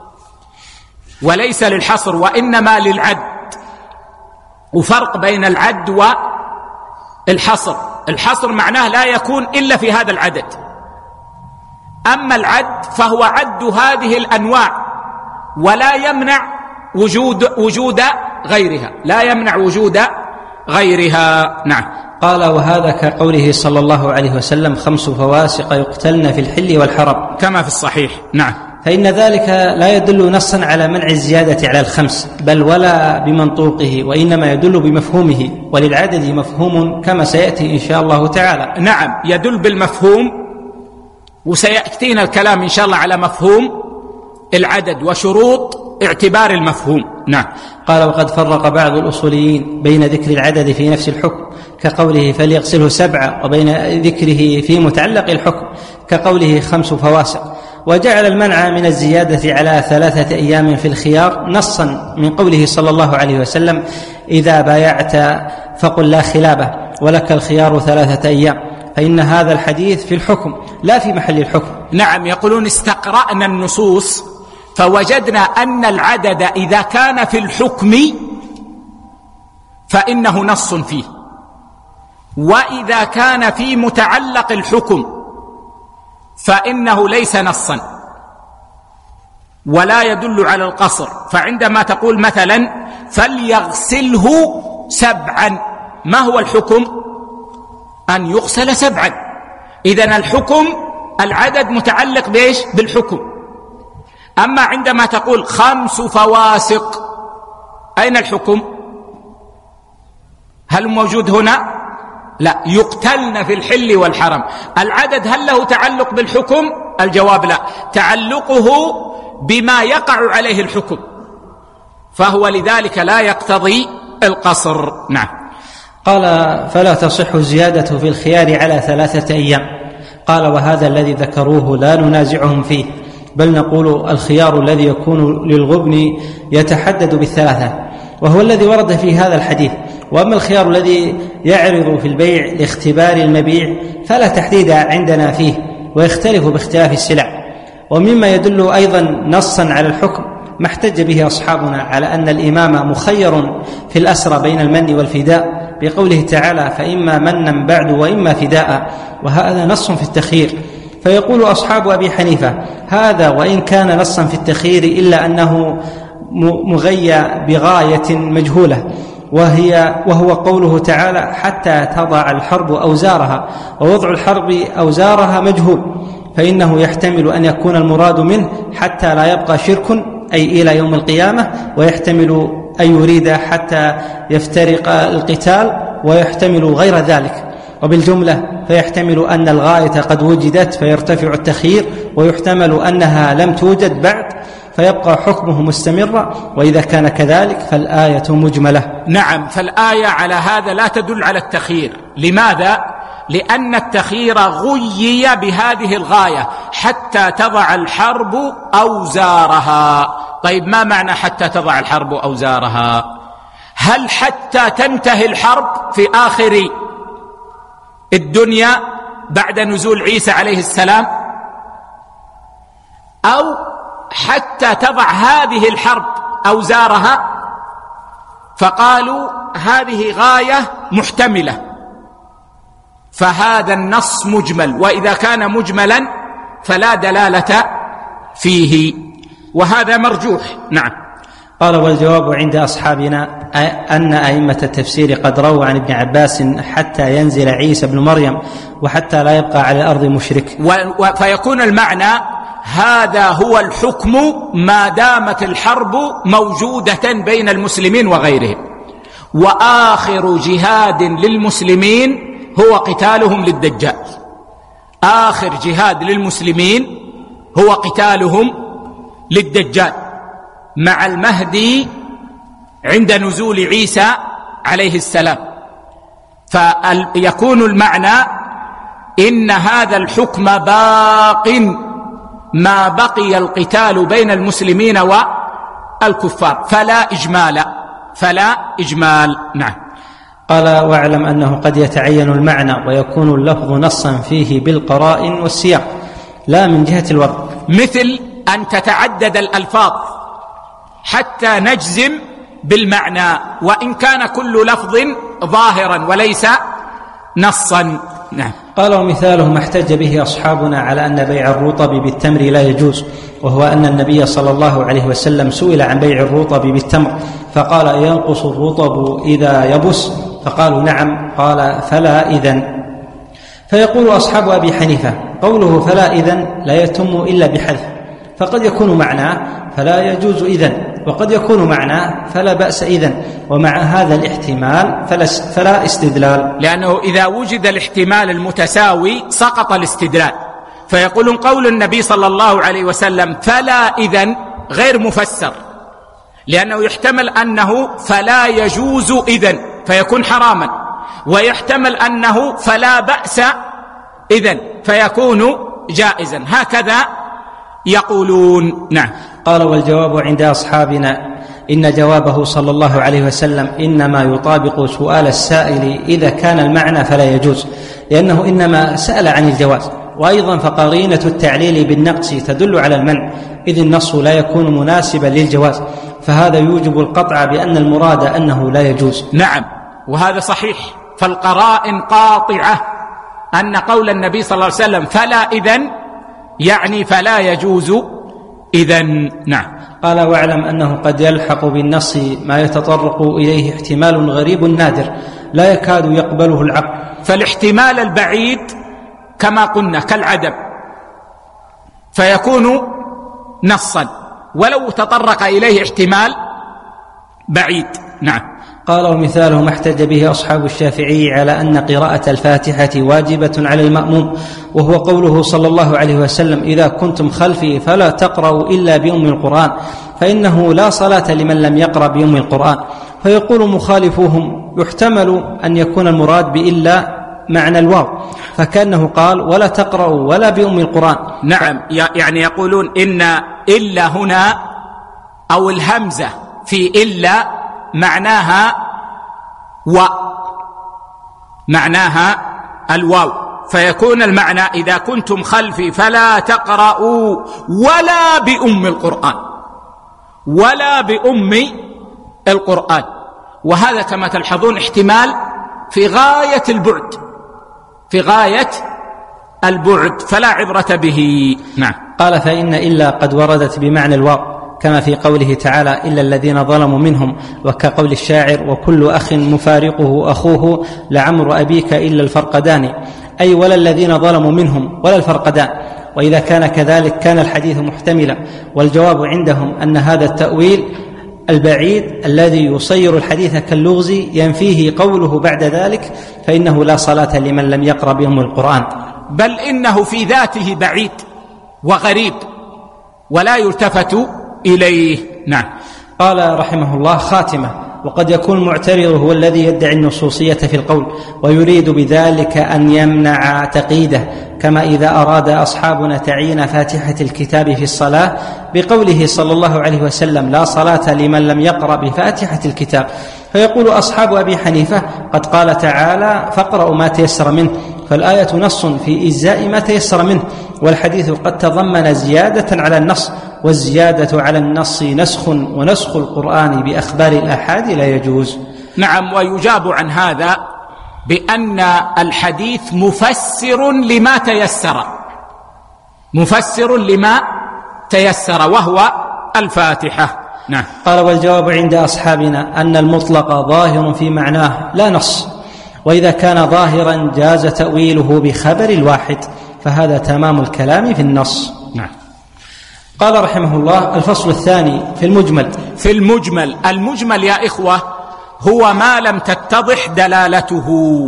وليس للحصر وإنما للعد، وفرق بين العد والحصر. الحصر معناه لا يكون إلا في هذا العدد، أما العد فهو عد هذه الأنواع ولا يمنع وجود وجود غيرها، لا يمنع وجود غيرها. نعم. قال: وهذا كقوله صلى الله عليه وسلم: خمس فواسق يقتلن في الحل والحرم، كما في الصحيح. نعم. فإن ذلك لا يدل نصا على منع الزيادة على الخمس، بل ولا بمنطوقه، وإنما يدل بمفهومه، وللعدد مفهوم كما سيأتي إن شاء الله تعالى. نعم، يدل بالمفهوم، وسيأتينا الكلام إن شاء الله على مفهوم العدد وشروط اعتبار المفهوم. نعم. قال: وقد فرق بعض الأصوليين بين ذكر العدد في نفس الحكم كقوله فليغسله سبعة، وبين ذكره في متعلق الحكم كقوله خمس فواسق، وجعل المنع من الزيادة على ثلاثة أيام في الخيار نصا من قوله صلى الله عليه وسلم: إذا بايعت فقل لا خلابة ولك الخيار ثلاثة أيام، فإن هذا الحديث في الحكم لا في محل الحكم. نعم. يقولون استقرأنا النصوص فوجدنا أن العدد إذا كان في الحكم فإنه نص فيه، وإذا كان في متعلق الحكم فإنه ليس نصا ولا يدل على القصر. فعندما تقول مثلا فليغسله سبعا، ما هو الحكم؟ أن يغسل سبعا. إذن الحكم العدد متعلق بإيش؟ بالحكم. أما عندما تقول خمس فواسق، أين الحكم؟ هل موجود هنا؟ لا. يقتلن في الحل والحرم. العدد هل له تعلق بالحكم؟ الجواب لا، تعلقه بما يقع عليه الحكم، فهو لذلك لا يقتضي القصر. نعم. قال فلا تصح الزيادة في الخيار على ثلاثة أيام. قال وهذا الذي ذكروه لا ننازعهم فيه، بل نقول الخيار الذي يكون للغبن يتحدد بالثلاثة، وهو الذي ورد في هذا الحديث. وأما الخيار الذي يعرض في البيع لاختبار المبيع فلا تحديد عندنا فيه، ويختلف باختلاف السلع. ومما يدل أيضا نصا على الحكم ما احتج به أصحابنا على أن الإمام مخير في الأسرى بين المن والفداء بقوله تعالى فإما منا بعد وإما فداء، وهذا نص في التخيير. فيقول أصحاب أبي حنيفة هذا وإن كان نصا في التخيير إلا أنه مغيى بغاية مجهولة، وهي وهو قوله تعالى حتى تضع الحرب أوزارها، ووضع الحرب أوزارها مجهول، فإنه يحتمل أن يكون المراد منه حتى لا يبقى شرك أي إلى يوم القيامة، ويحتمل أن يريد حتى يفترق القتال، ويحتمل غير ذلك. وبالجملة فيحتمل أن الغاية قد وجدت فيرتفع التخيير، ويحتمل أنها لم توجد بعد فيبقى حكمه مستمرا، وإذا كان كذلك فالآية مجملة. نعم. فالآية على هذا لا تدل على التخيير. لماذا؟ لأن التخيير غيي بهذه الغاية حتى تضع الحرب أوزارها. طيب ما معنى حتى تضع الحرب أوزارها؟ هل حتى تنتهي الحرب في آخر الدنيا بعد نزول عيسى عليه السلام، أو حتى تضع هذه الحرب أوزارها؟ فقالوا هذه غاية محتملة، فهذا النص مجمل، وإذا كان مجملا فلا دلالة فيه، وهذا مرجوح. نعم. قال والجواب عند أصحابنا أن أئمة التفسير قد رووا عن ابن عباس حتى ينزل عيسى بن مريم وحتى لا يبقى على الأرض مشرك، فيكون المعنى هذا هو الحكم ما دامت الحرب موجودة بين المسلمين وغيرهم، وآخر جهاد للمسلمين هو قتالهم للدجال. آخر جهاد للمسلمين هو قتالهم للدجال مع المهدي عند نزول عيسى عليه السلام. فيكون المعنى إن هذا الحكم باق ما بقي القتال بين المسلمين والكفار، فلا إجمال فلا إجمال. نعم. قال واعلم أنه قد يتعين المعنى ويكون اللفظ نصا فيه بالقرائن والسياق لا من جهة الوضع، مثل أن تتعدد الألفاظ حتى نجزم بالمعنى وإن كان كل لفظ ظاهرا وليس نصا. نعم. قال ومثاله ما احتج به أصحابنا على أن بيع الرطب بالتمر لا يجوز، وهو أن النبي صلى الله عليه وسلم سئل عن بيع الرطب بالتمر فقال ينقص الرطب إذا يبس، فقالوا نعم، قال فلا إذن. فيقول أصحاب أبي حنيفة قوله فلا إذن لا يتم إلا بحذف، فقد يكون معناه فلا يجوز إذن، وقد يكون معناه فلا بأس إذن، ومع هذا الاحتمال فلا استدلال، لأنه إذا وجد الاحتمال المتساوي سقط الاستدلال. فيقولون قول النبي صلى الله عليه وسلم فلا إذن غير مفسر، لأنه يحتمل أنه فلا يجوز إذن فيكون حراما، ويحتمل أنه فلا بأس إذن فيكون جائزا، هكذا يقولون. نعم. قال والجواب عند أصحابنا إن جوابه صلى الله عليه وسلم إنما يطابق سؤال السائل إذا كان المعنى فلا يجوز، لأنه إنما سأل عن الجواز. وأيضا فقرينة التعليل بالنقص تدل على المنع، إذ النص لا يكون مناسبا للجواز، فهذا يوجب القطع بأن المراد أنه لا يجوز. نعم، وهذا صحيح. فالقرائن قاطعة أن قول النبي صلى الله عليه وسلم فلا إذن يعني فلا يجوز إذن. نعم. قال واعلم أنه قد يلحق بالنص ما يتطرق إليه احتمال غريب نادر لا يكاد يقبله العقل، فالاحتمال البعيد كما قلنا كالعدم فيكون نصا ولو تطرق إليه احتمال بعيد. نعم. قال ومثاله ما احتج به أصحاب الشافعي على أن قراءة الفاتحة واجبة على المأموم، وهو قوله صلى الله عليه وسلم إذا كنتم خلفي فلا تقرأوا إلا بأم القرآن فإنه لا صلاة لمن لم يقرأ بأم القرآن. فيقول مخالفوهم يحتمل أن يكون المراد بإلا معنى الواو، فكأنه قال ولا تقرأوا ولا بأم القرآن. نعم، يعني يقولون إن إلا هنا أو الهمزة في إلا معناها و معناها الواو، فيكون المعنى إذا كنتم خلفي فلا تقرأوا ولا بأم القرآن ولا بأم القرآن. وهذا كما تلحظون احتمال في غاية البعد في غاية البعد فلا عبرة به. نعم. قال فإن إلا قد وردت بمعنى الواو كما في قوله تعالى إلا الذين ظلموا منهم، وكقول الشاعر وكل أخ مفارقه أخوه لعمر أبيك إلا الفرقدان، أي ولا الذين ظلموا منهم ولا الفرقدان. وإذا كان كذلك كان الحديث محتملا، والجواب عندهم أن هذا التأويل البعيد الذي يصير الحديث كاللغز ينفيه قوله بعد ذلك فإنه لا صلاة لمن لم يقرأ بأم القرآن، بل إنه في ذاته بعيد وغريب ولا يلتفت إليه. نعم. قال رحمه الله خاتمة. وقد يكون المعترض هو الذي يدعي النصوصية في القول ويريد بذلك أن يمنع تقييده، كما إذا أراد أصحابنا تعيين فاتحة الكتاب في الصلاة بقوله صلى الله عليه وسلم لا صلاة لمن لم يقرأ بفاتحة الكتاب، فيقول أصحاب أبي حنيفة قد قال تعالى فاقرأوا ما تيسر منه، فالآية نص في إجزاء ما تيسر منه، والحديث قد تضمن زيادة على النص، والزيادة على النص نسخ، ونسخ القرآن بأخبار الآحاد لا يجوز. نعم. ويجاب عن هذا بأن الحديث مفسر لما تيسر مفسر لما تيسر وهو الفاتحة. نعم. قال والجواب عند أصحابنا أن المطلق ظاهر في معناه لا نص، وإذا كان ظاهرا جاز تأويله بخبر الواحد، فهذا تمام الكلام في النص. نعم. قال رحمه الله الفصل الثاني في المجمل. في المجمل المجمل يا إخوة هو ما لم تتضح دلالته،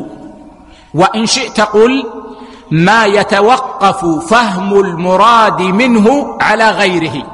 وإن شئت قل ما يتوقف فهم المراد منه على غيره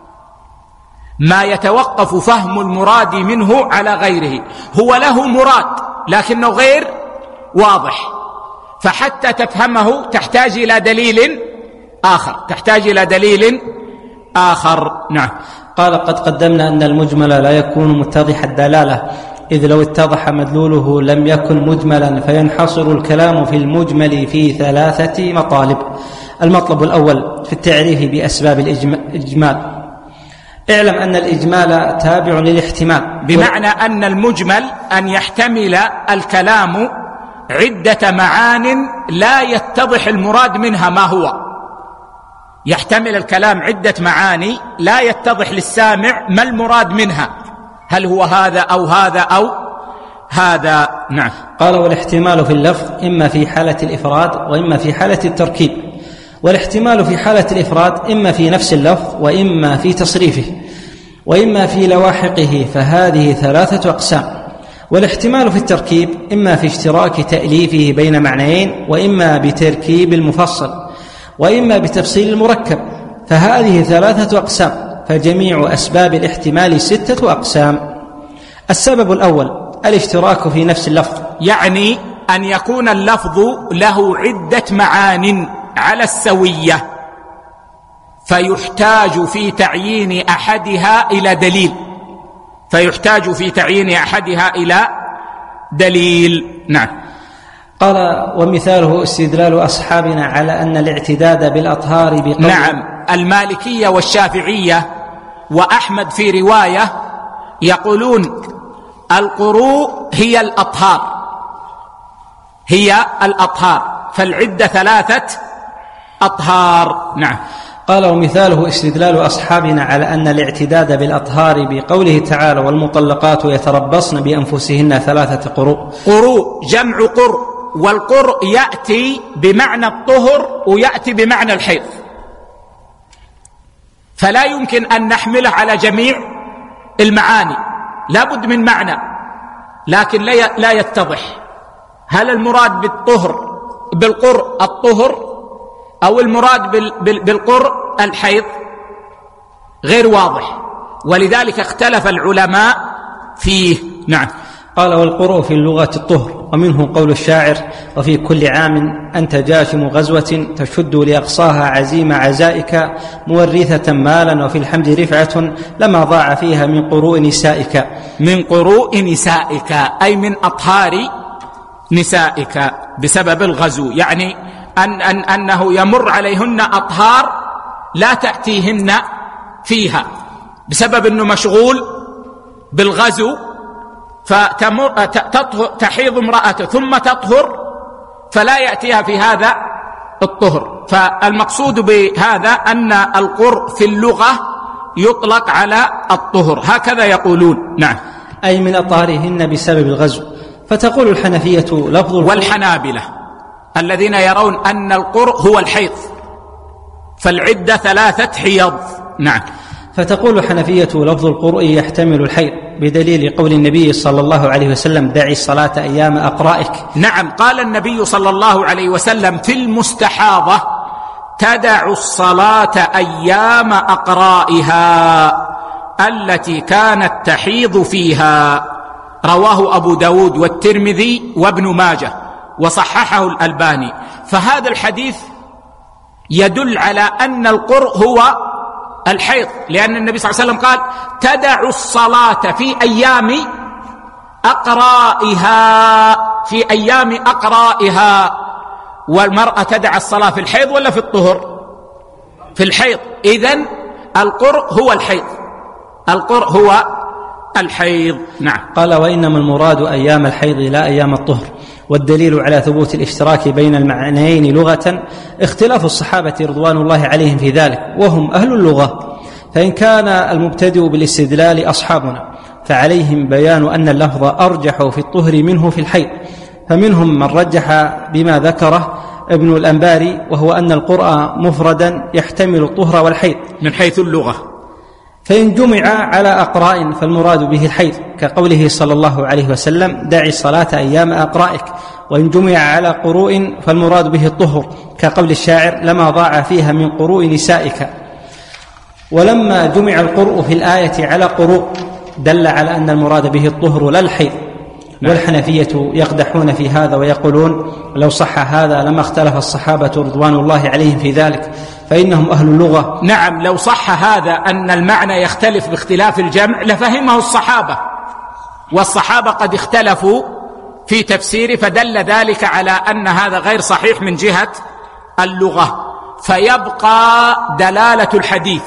ما يتوقف فهم المراد منه على غيره هو له مراد لكنه غير واضح، فحتى تفهمه تحتاج إلى دليل آخر تحتاج إلى دليل آخر. نعم. قال قد قدمنا أن المجمل لا يكون متضح الدلالة، إذ لو اتضح مدلوله لم يكن مجملا، فينحصر الكلام في المجمل في ثلاثة مطالب. المطلب الأول في التعريف بأسباب الإجمال. اعلم أن الإجمال تابع للاحتمال، بمعنى أن المجمل أن يحتمل الكلام عدة معان لا يتضح المراد منها ما هو. يحتمل الكلام عدة معاني لا يتضح للسامع ما المراد منها، هل هو هذا أو هذا أو هذا. نعم. قال والاحتمال في اللفظ إما في حالة الإفراد وإما في حالة التركيب. والاحتمال في حالة الإفراد إما في نفس اللفظ وإما في تصريفه وإما في لواحقه، فهذه ثلاثة أقسام. والاحتمال في التركيب إما في اشتراك تأليفه بين معنيين، وإما بتركيب المفصل، وإما بتفصيل المركب، فهذه ثلاثة أقسام. فجميع أسباب الاحتمال ستة أقسام. السبب الأول الاشتراك في نفس اللفظ، يعني أن يكون اللفظ له عدة معان على السوية، فيحتاج في تعيين أحدها إلى دليل فيحتاج في تعيين أحدها إلى دليل. نعم. قال ومثاله استدلال أصحابنا على أن الاعتداد بالأطهار بقول. نعم. المالكية والشافعية وأحمد في رواية يقولون القروء هي الأطهار هي الأطهار فالعدة ثلاثة أطهار. نعم. قال ومثاله استدلال أصحابنا على أن الاعتداد بالأطهار بقوله تعالى والمطلقات يتربصن بأنفسهن ثلاثة قروء. قروء جمع قر، والقر يأتي بمعنى الطهر ويأتي بمعنى الحيض، فلا يمكن أن نحمله على جميع المعاني، لا بد من معنى لكن لا يتضح هل المراد بالطهر بالقرء الطهر أو المراد بالقرء الحيض، غير واضح، ولذلك اختلف العلماء فيه. نعم. قال: والقرء في اللغة الطهر، ومنه قول الشاعر: وفي كل عام أنت جاشم غزوة تشد لأقصاها عزيم عزائك مورثة مالا وفي الحمد رفعة لما ضاع فيها من قروء نسائك. من قروء نسائك أي من أطهار نسائك بسبب الغزو، يعني أن أن أنه يمر عليهن أطهار لا تأتيهن فيها بسبب أنه مشغول بالغزو، فتحيض امرأته ثم تطهر فلا يأتيها في هذا الطهر. فالمقصود بهذا أن القرء في اللغة يطلق على الطهر، هكذا يقولون. نعم. أي من أطهارهن بسبب الغزو. فتقول الحنفية لفظ القرء، والحنابلة الذين يرون أن القرء هو الحيض، فالعدة ثلاثة حيض. نعم. فتقول الحنفية لفظ القرء يحتمل الحيض بدليل قول النبي صلى الله عليه وسلم: دعي الصلاة أيام أقرائك. نعم، قال النبي صلى الله عليه وسلم في المستحاضة: تدع الصلاة أيام أقرائها التي كانت تحيض فيها. رواه أبو داود والترمذي وابن ماجه وصححه الألباني. فهذا الحديث يدل على أن القرء هو الحيض، لأن النبي صلى الله عليه وسلم قال: تدع الصلاة في أيام أقرائها، في أيام أقرائها. والمرأة تدع الصلاة في الحيض ولا في الطهر؟ في الحيض. إذن القرء هو الحيض، القرء هو الحيض. نعم. قال: وإنما المراد أيام الحيض لا أيام الطهر. والدليل على ثبوت الاشتراك بين المعنيين لغة اختلاف الصحابة رضوان الله عليهم في ذلك، وهم أهل اللغة. فإن كان المبتدئ بالاستدلال أصحابنا فعليهم بيان أن اللفظ أرجح في الطهر منه في الحيض، فمنهم من رجح بما ذكره ابن الأنباري، وهو أن القرآن مفردا يحتمل الطهر والحيض من حيث اللغة. فإن جمع على أقراء فالمراد به الحيض، كقوله صلى الله عليه وسلم: دعي الصلاة أيام أقرائك. وإن جمع على قروء فالمراد به الطهر، كقول الشاعر: لما ضاع فيها من قروء نسائك. ولما جمع القرء في الآية على قروء دل على أن المراد به الطهر لا الحيض. والحنفية يقدحون في هذا ويقولون: لو صح هذا لما اختلف الصحابة رضوان الله عليهم في ذلك، فإنهم أهل اللغة. نعم، لو صح هذا أن المعنى يختلف باختلاف الجمع لفهمه الصحابة، والصحابة قد اختلفوا في تفسيره، فدل ذلك على أن هذا غير صحيح من جهة اللغة. فيبقى دلالة الحديث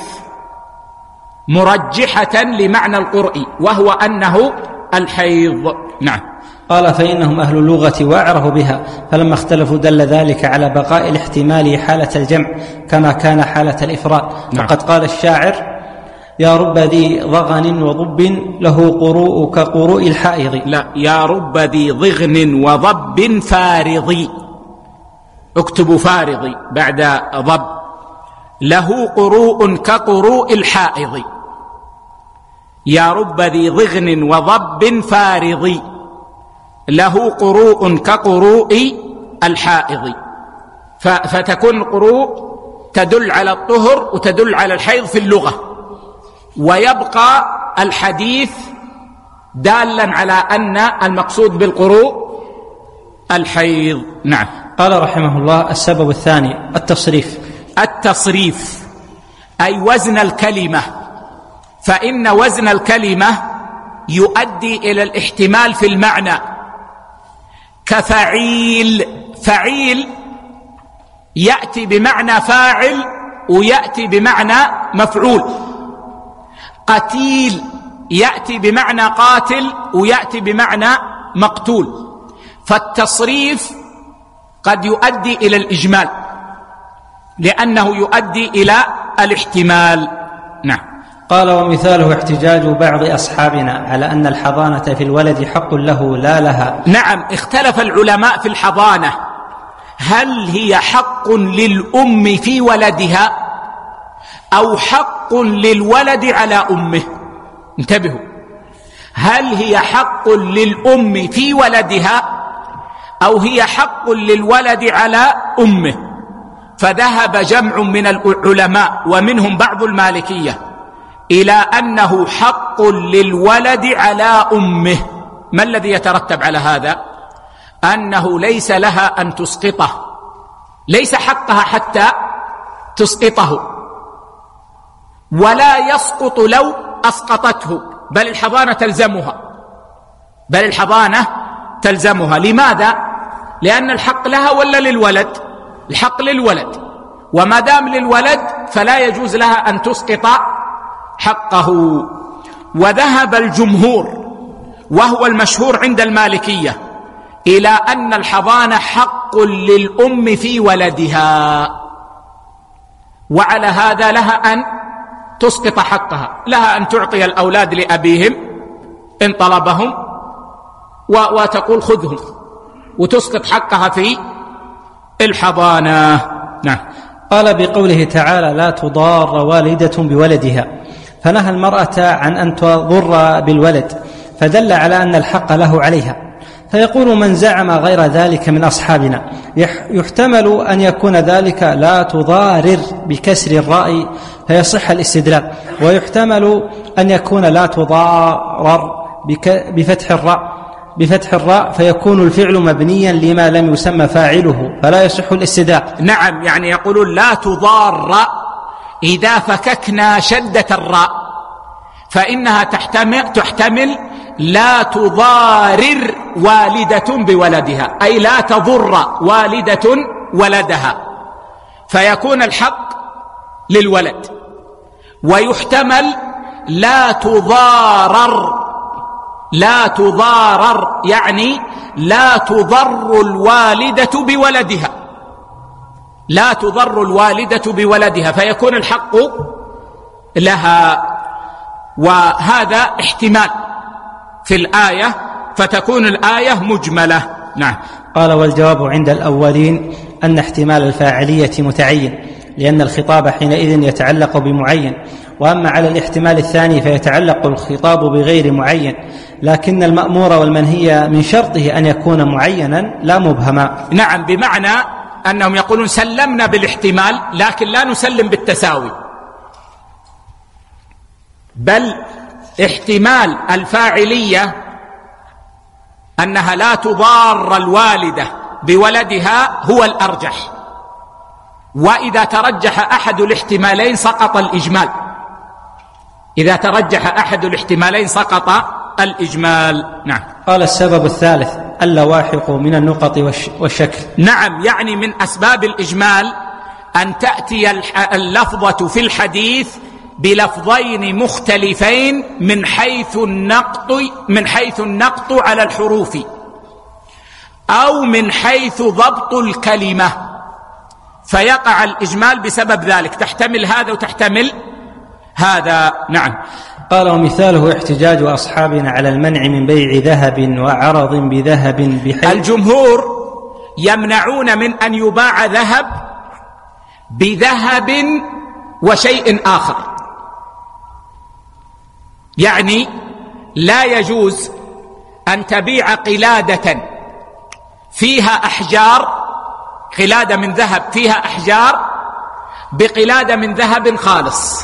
مرجحة لمعنى القرء، وهو أنه الحيض. نعم. قال: فإنهم أهل اللغة وأعرفوا بها، فلما اختلفوا دل ذلك على بقاء الاحتمال حالة الجمع كما كان حالة الإفراد. نعم. وقد قال الشاعر: يا رب ذي ضغن وضب له قروء كقروء الحائض. لا، يا رب ذي ضغن وضب فارضي، اكتبوا فارضي بعد ضب، له قروء كقروء الحائض. يا رب ذي ضغن وضب فارضي له قروء كقروء الحائض. فتكون القروء تدل على الطهر وتدل على الحيض في اللغة، ويبقى الحديث دالا على أن المقصود بالقروء الحيض. نعم. قال رحمه الله: السبب الثاني التصريف. التصريف أي وزن الكلمة، فإن وزن الكلمة يؤدي إلى الاحتمال في المعنى، كفعيل. فعيل يأتي بمعنى فاعل ويأتي بمعنى مفعول. قتيل يأتي بمعنى قاتل ويأتي بمعنى مقتول. فالتصريف قد يؤدي إلى الإجمال لأنه يؤدي إلى الاحتمال. نعم. قال: ومثاله احتجاج بعض أصحابنا على أن الحضانة في الولد حق له لا لها. نعم، اختلف العلماء في الحضانة، هل هي حق للأم في ولدها أو حق للولد على أمه؟ انتبهوا، هل هي حق للأم في ولدها أو هي حق للولد على أمه؟ فذهب جمع من العلماء ومنهم بعض المالكية إلى أنه حق للولد على أمه. ما الذي يترتب على هذا؟ أنه ليس لها أن تسقطه، ليس حقها حتى تسقطه، ولا يسقط لو أسقطته، بل الحضانة تلزمها، بل الحضانة تلزمها. لماذا؟ لأن الحق لها ولا للولد؟ الحق للولد، وما دام للولد فلا يجوز لها أن تسقط حقه. وذهب الجمهور وهو المشهور عند المالكية إلى أن الحضانة حق للأم في ولدها، وعلى هذا لها أن تسقط حقها، لها أن تعطي الأولاد لأبيهم إن طلبهم وتقول خذهم، وتسقط حقها في الحضانة. نعم. قال بقوله تعالى لا تضار والدة بولدها، فنهى المرأة عن أن تضر بالولد، فدل على أن الحق له عليها. فيقول من زعم غير ذلك من أصحابنا يحتمل أن يكون ذلك لا تضارر بكسر الراء فيصح الاستدلال، ويحتمل أن يكون لا تضارر بفتح الراء بفتح الراء فيكون الفعل مبنيا لما لم يسمى فاعله فلا يصح الاستدلال. نعم، يعني يقولون لا تضار إذا فككنا شدة الراء فإنها تحتمل, تحتمل لا تضارر والدة بولدها، أي لا تضر والدة ولدها، فيكون الحق للولد. ويحتمل لا تضارر، لا تضارر يعني لا تضر الوالدة بولدها، لا تضر الوالدة بولدها، فيكون الحق لها. وهذا احتمال في الآية، فتكون الآية مجملة. نعم. قال والجواب عند الأولين أن احتمال الفاعلية متعين، لأن الخطاب حينئذ يتعلق بمعين، وأما على الاحتمال الثاني فيتعلق الخطاب بغير معين، لكن المأمور والمنهي من شرطه أن يكون معينا لا مبهما. نعم، بمعنى أنهم يقولون سلمنا بالاحتمال لكن لا نسلم بالتساوي، بل احتمال الفاعلية أنها لا تضار الوالدة بولدها هو الأرجح، وإذا ترجح أحد الاحتمالين سقط الإجمال، إذا ترجح أحد الاحتمالين سقط الإجمال. نعم. قال السبب الثالث اللواحق من النقط والشكل. نعم، يعني من أسباب الإجمال أن تأتي اللفظة في الحديث بلفظين مختلفين من حيث النقط من حيث النقط على الحروف، أو من حيث ضبط الكلمة، فيقع الإجمال بسبب ذلك، تحتمل هذا وتحتمل هذا. نعم. قال ومثاله احتجاج أصحابنا على المنع من بيع ذهب وعرض بذهب بحيث الجمهور يمنعون من أن يباع ذهب بذهب وشيء آخر، يعني لا يجوز أن تبيع قلادة فيها أحجار، قلادة من ذهب فيها أحجار بقلادة من ذهب خالص،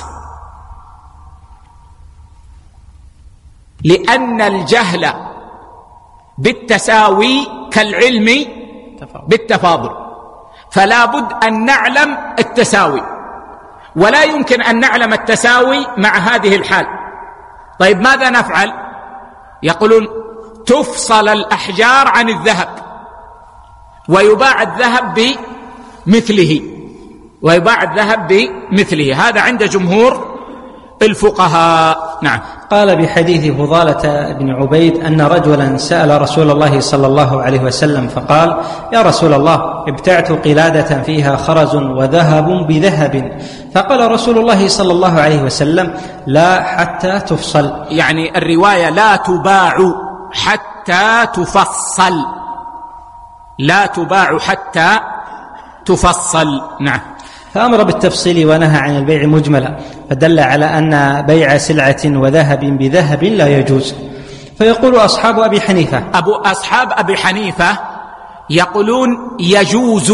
لأن الجهل بالتساوي كالعلم بالتفاضل، فلا بد أن نعلم التساوي، ولا يمكن أن نعلم التساوي مع هذه الحال. طيب ماذا نفعل؟ يقولون تفصل الأحجار عن الذهب ويباع الذهب بمثله، ويباع الذهب بمثله، هذا عند جمهور الفقهاء. نعم. قال بحديث فضالة بن عبيد أن رجلا سأل رسول الله صلى الله عليه وسلم فقال يا رسول الله ابتعت قلادة فيها خرز وذهب بذهب، فقال رسول الله صلى الله عليه وسلم لا حتى تفصل، يعني الرواية لا تباع حتى تفصل، لا تباع حتى تفصل. نعم. فأمر بالتفصيل ونهى عن البيع مجملا، فدل على أن بيع سلعة وذهب بذهب لا يجوز. فيقول أصحاب أبي حنيفة أبو أصحاب أبي حنيفة يقولون يجوز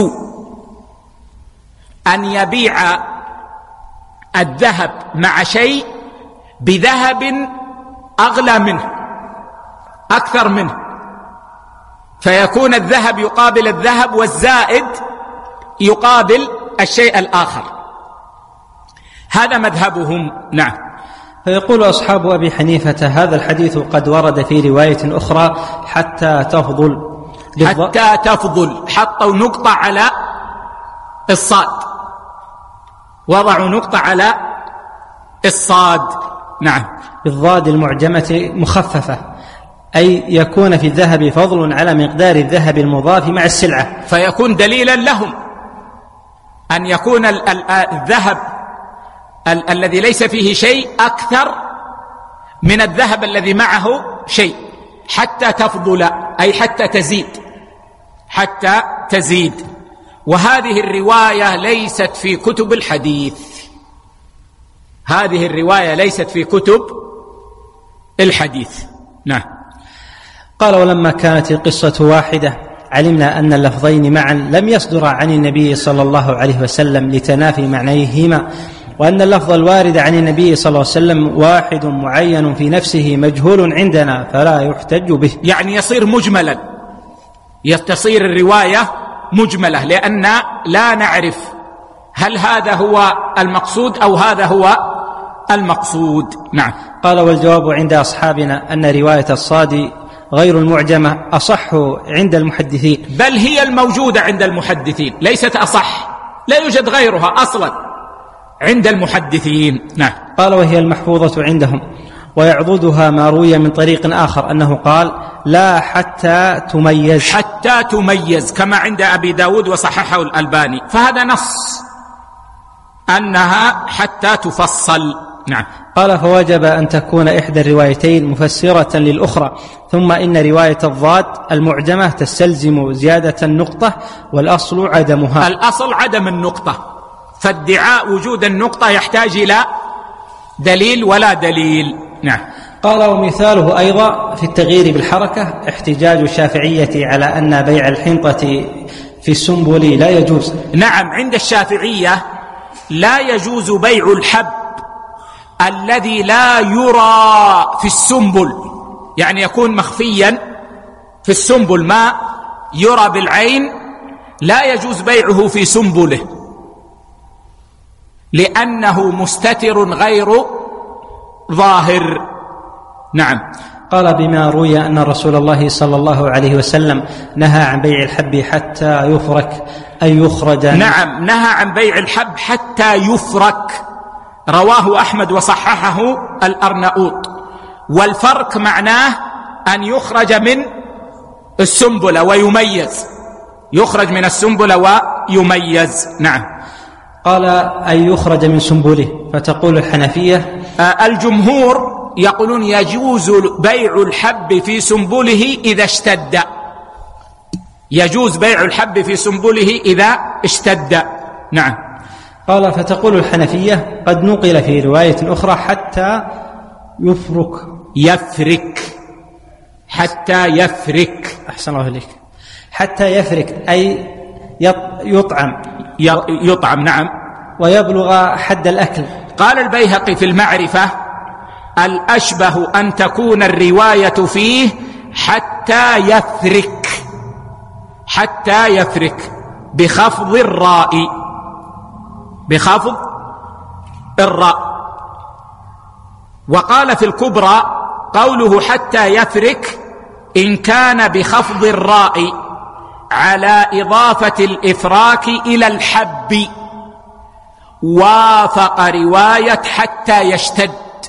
أن يبيع الذهب مع شيء بذهب أغلى منه أكثر منه، فيكون الذهب يقابل الذهب والزائد يقابل الشيء الآخر. هذا مذهبهم. نعم. فيقول أصحاب أبي حنيفة هذا الحديث قد ورد في رواية أخرى حتى تفضل حتى تفضل، حطوا نقطة على الصاد، وضعوا نقطة على الصاد. نعم. بالضاد المعجمة مخففة، أي يكون في الذهب فضل على مقدار الذهب المضاف مع السلعة، فيكون دليلا لهم أن يكون الذهب ال- الذي ليس فيه شيء أكثر من الذهب الذي معه شيء، حتى تفضل أي حتى تزيد، حتى تزيد. وهذه الرواية ليست في كتب الحديث، هذه الرواية ليست في كتب الحديث. نعم. قال ولما كانت القصة واحدة علمنا أن اللفظين معا لم يصدرا عن النبي صلى الله عليه وسلم لتنافي معنيهما، وأن اللفظ الوارد عن النبي صلى الله عليه وسلم واحد معين في نفسه مجهول عندنا فلا يحتج به. يعني يصير مجملا، تصير الرواية مجملة، لأن لا نعرف هل هذا هو المقصود أو هذا هو المقصود. نعم. قال والجواب عند أصحابنا أن رواية الصاد غير المعجمة أصح عند المحدثين، بل هي الموجودة عند المحدثين، ليست أصح، لا يوجد غيرها أصلا عند المحدثين. نعم. قال وهي المحفوظة عندهم، ويعضدها ما روي من طريق آخر أنه قال لا حتى تميز، حتى تميز كما عند أبي داود وصححه الألباني، فهذا نص أنها حتى تفصل. نعم. قال فوجب أن تكون إحدى الروايتين مفسرة للأخرى، ثم إن رواية الضاد المعجمة تستلزم زيادة النقطة والأصل عدمها. الأصل عدم النقطة، فادعاء وجود النقطة يحتاج إلى دليل ولا دليل. نعم. قال ومثاله أيضا في التغيير بالحركة احتجاج الشافعية على أن بيع الحنطة في السنبل لا يجوز. نعم، عند الشافعية لا يجوز بيع الحب الذي لا يرى في السنبل، يعني يكون مخفيا في السنبل ما يرى بالعين، لا يجوز بيعه في سنبله لأنه مستتر غير ظاهر. نعم. قال بما روي أن رسول الله صلى الله عليه وسلم نهى عن بيع الحب حتى يفرك أي يخرج. نعم، نهى عن بيع الحب حتى يفرك، رواه أحمد وصححه الأرناؤوط. والفرك معناه أن يخرج من السنبلة ويميز، يخرج من السنبلة ويميز. نعم. قال أن يخرج من سنبله، فتقول الحنفية آه الجمهور يقولون يجوز بيع الحب في سنبله إذا اشتد، يجوز بيع الحب في سنبله إذا اشتد. نعم. قال فتقول الحنفية قد نقل في رواية أخرى حتى يفرك يفرك حتى يفرك. أحسن الله إليك. حتى يفرك أي يطعم يطعم. نعم. ويبلغ حد الأكل. قال البيهقي في المعرفة الأشبه أن تكون الرواية فيه حتى يفرك، حتى يفرك بخفض الراء، بخفض الراء. وقال في الكبرى قوله حتى يفرك إن كان بخفض الراء على إضافة الإفراك إلى الحب وافق رواية حتى يشتد،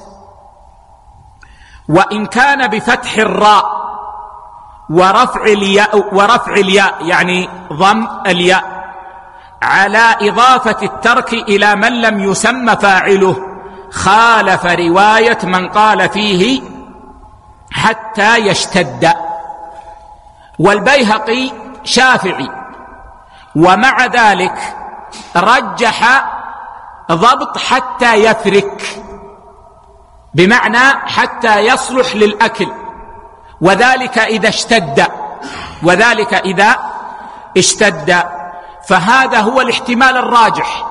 وإن كان بفتح الراء ورفع الياء ورفع الياء يعني ضم الياء على إضافة الترك إلى من لم يسمى فاعله خالف رواية من قال فيه حتى يشتد. والبيهقي شافعي، ومع ذلك رجح ضبط حتى يفرك، بمعنى حتى يصلح للأكل وذلك إذا اشتد وذلك إذا اشتد فهذا هو الاحتمال الراجح،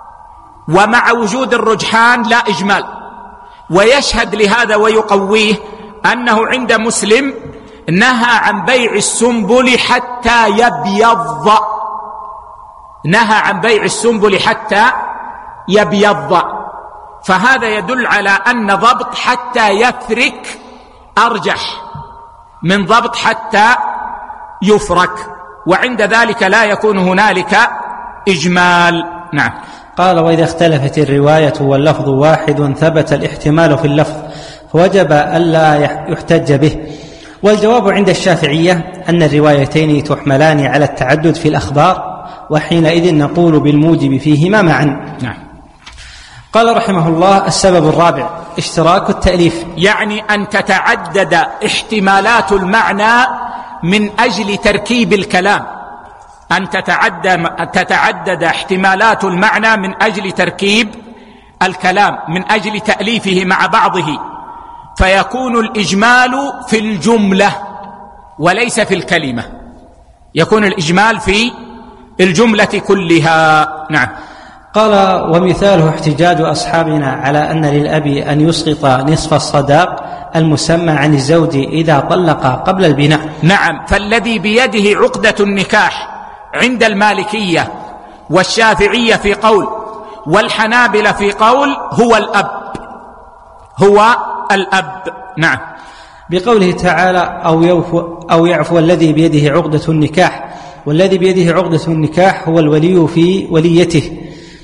ومع وجود الرجحان لا إجمال. ويشهد لهذا ويقويه أنه عند مسلم نهى عن بيع السنبل حتى يبيض، نهى عن بيع السنبل حتى يبيض، فهذا يدل على أن ضبط حتى يفرك أرجح من ضبط حتى يفرك، وعند ذلك لا يكون هنالك إجمال. نعم. قال: وإذا اختلفت الرواية واللفظ واحد ثبت الاحتمال في اللفظ فوجب ألا يحتج به. والجواب عند الشافعية أن الروايتين تحملان على التعدد في الأخبار، وحينئذ نقول بالموجب فيهما معا. نعم. قال رحمه الله: السبب الرابع اشتراك التأليف، يعني أن تتعدد احتمالات المعنى من أجل تركيب الكلام، أن تتعدد, تتعدد احتمالات المعنى من أجل تركيب الكلام، من أجل تأليفه مع بعضه، فيكون الإجمال في الجملة وليس في الكلمة، يكون الإجمال في الجملة كلها. نعم. قال: ومثاله احتجاج أصحابنا على أن للأب أن يسقط نصف الصداق المسمى عن الزوج إذا طلق قبل البناء. نعم. فالذي بيده عقدة النكاح عند المالكية والشافعية في قول والحنابلة في قول هو الأب، هو الأب. نعم. بقوله تعالى: أو يعفو, أو يعفو الذي بيده عقدة النكاح، والذي بيده عقدة النكاح هو الولي في وليته.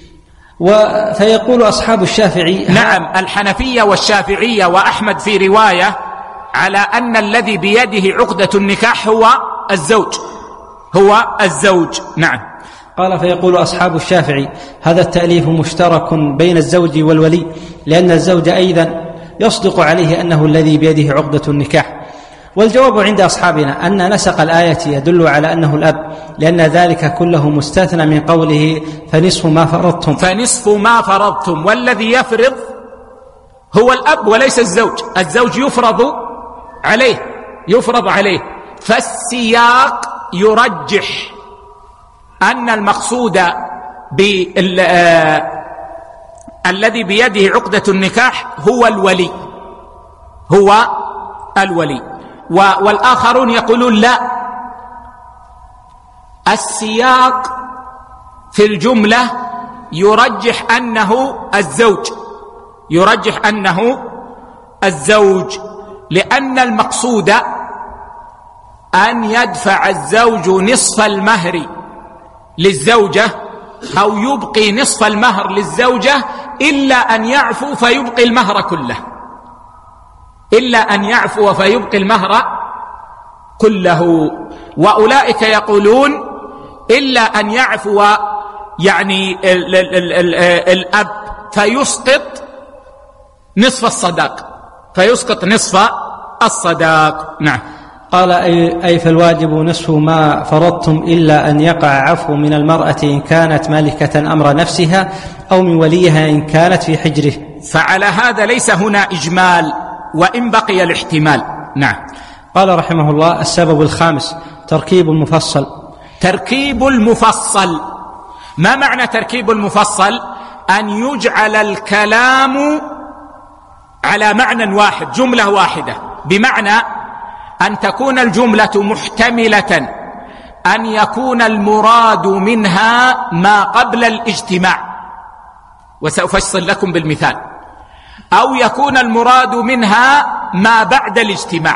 فيقول أصحاب الشافعي: نعم، الحنفية والشافعية وأحمد في رواية على أن الذي بيده عقدة النكاح هو الزوج، هو الزوج. نعم. قال: فيقول أصحاب الشافعي: هذا التأليف مشترك بين الزوج والولي، لأن الزوج أيضا يصدق عليه أنه الذي بيده عقدة النكاح. والجواب عند أصحابنا أن نسق الآية يدل على أنه الأب، لأن ذلك كله مستثنى من قوله فنصف ما فرضتم، فنصف ما فرضتم، والذي يفرض هو الأب وليس الزوج، الزوج يفرض عليه يفرض عليه فالسياق يرجح أن المقصود الذي بيده عقدة النكاح هو الولي، هو الولي. والآخرون يقولون لا، السياق في الجملة يرجح أنه الزوج، يرجح أنه الزوج، لأن المقصود أن يدفع الزوج نصف المهر للزوجة أو يبقي نصف المهر للزوجة، إلا أن يعفو فيبقي المهر كله، إلا أن يعفو فيبقي المهر كله. وأولئك يقولون إلا أن يعفو يعني ال ال ال ال الأب فيسقط نصف الصداق، فيسقط نصف الصداق. نعم. قال: أي فالواجب نصف ما فرضتم إلا أن يقع عفو من المرأة إن كانت مالكة أمر نفسها أو من وليها إن كانت في حجره. فعلى هذا ليس هنا إجمال وإن بقي الاحتمال. نعم. قال رحمه الله: السبب الخامس تركيب المفصل. تركيب المفصل، ما معنى تركيب المفصل؟ أن يجعل الكلام على معنى واحد، جملة واحدة، بمعنى أن تكون الجملة محتملة أن يكون المراد منها ما قبل الاجتماع، وسأفصل لكم بالمثال، أو يكون المراد منها ما بعد الاجتماع،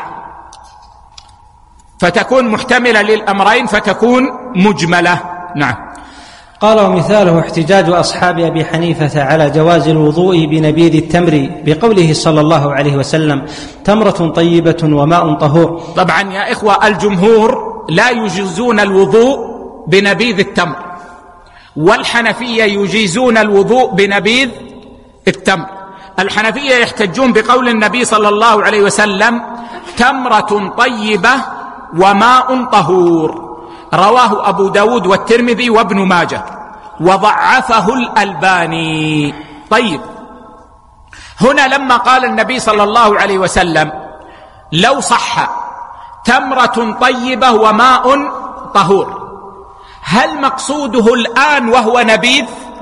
فتكون محتملة للأمرين فتكون مجملة. نعم. قال: ومثاله احتجاج أصحاب أبي حنيفة على جواز الوضوء بنبيذ التمر بقوله صلى الله عليه وسلم: تمرة طيبة وماء طهور. طبعا يا إخوة، الجمهور لا يجيزون الوضوء بنبيذ التمر، والحنفية يجيزون الوضوء بنبيذ التمر. الحنفية يحتجون بقول النبي صلى الله عليه وسلم: تمرة طيبة وماء طهور، رواه أبو داود والترمذي وابن ماجه وضعفه الألباني. طيب، هنا لما قال النبي صلى الله عليه وسلم: لو صح تمرة طيبة وماء طهور، هل مقصوده الآن وهو نبيذ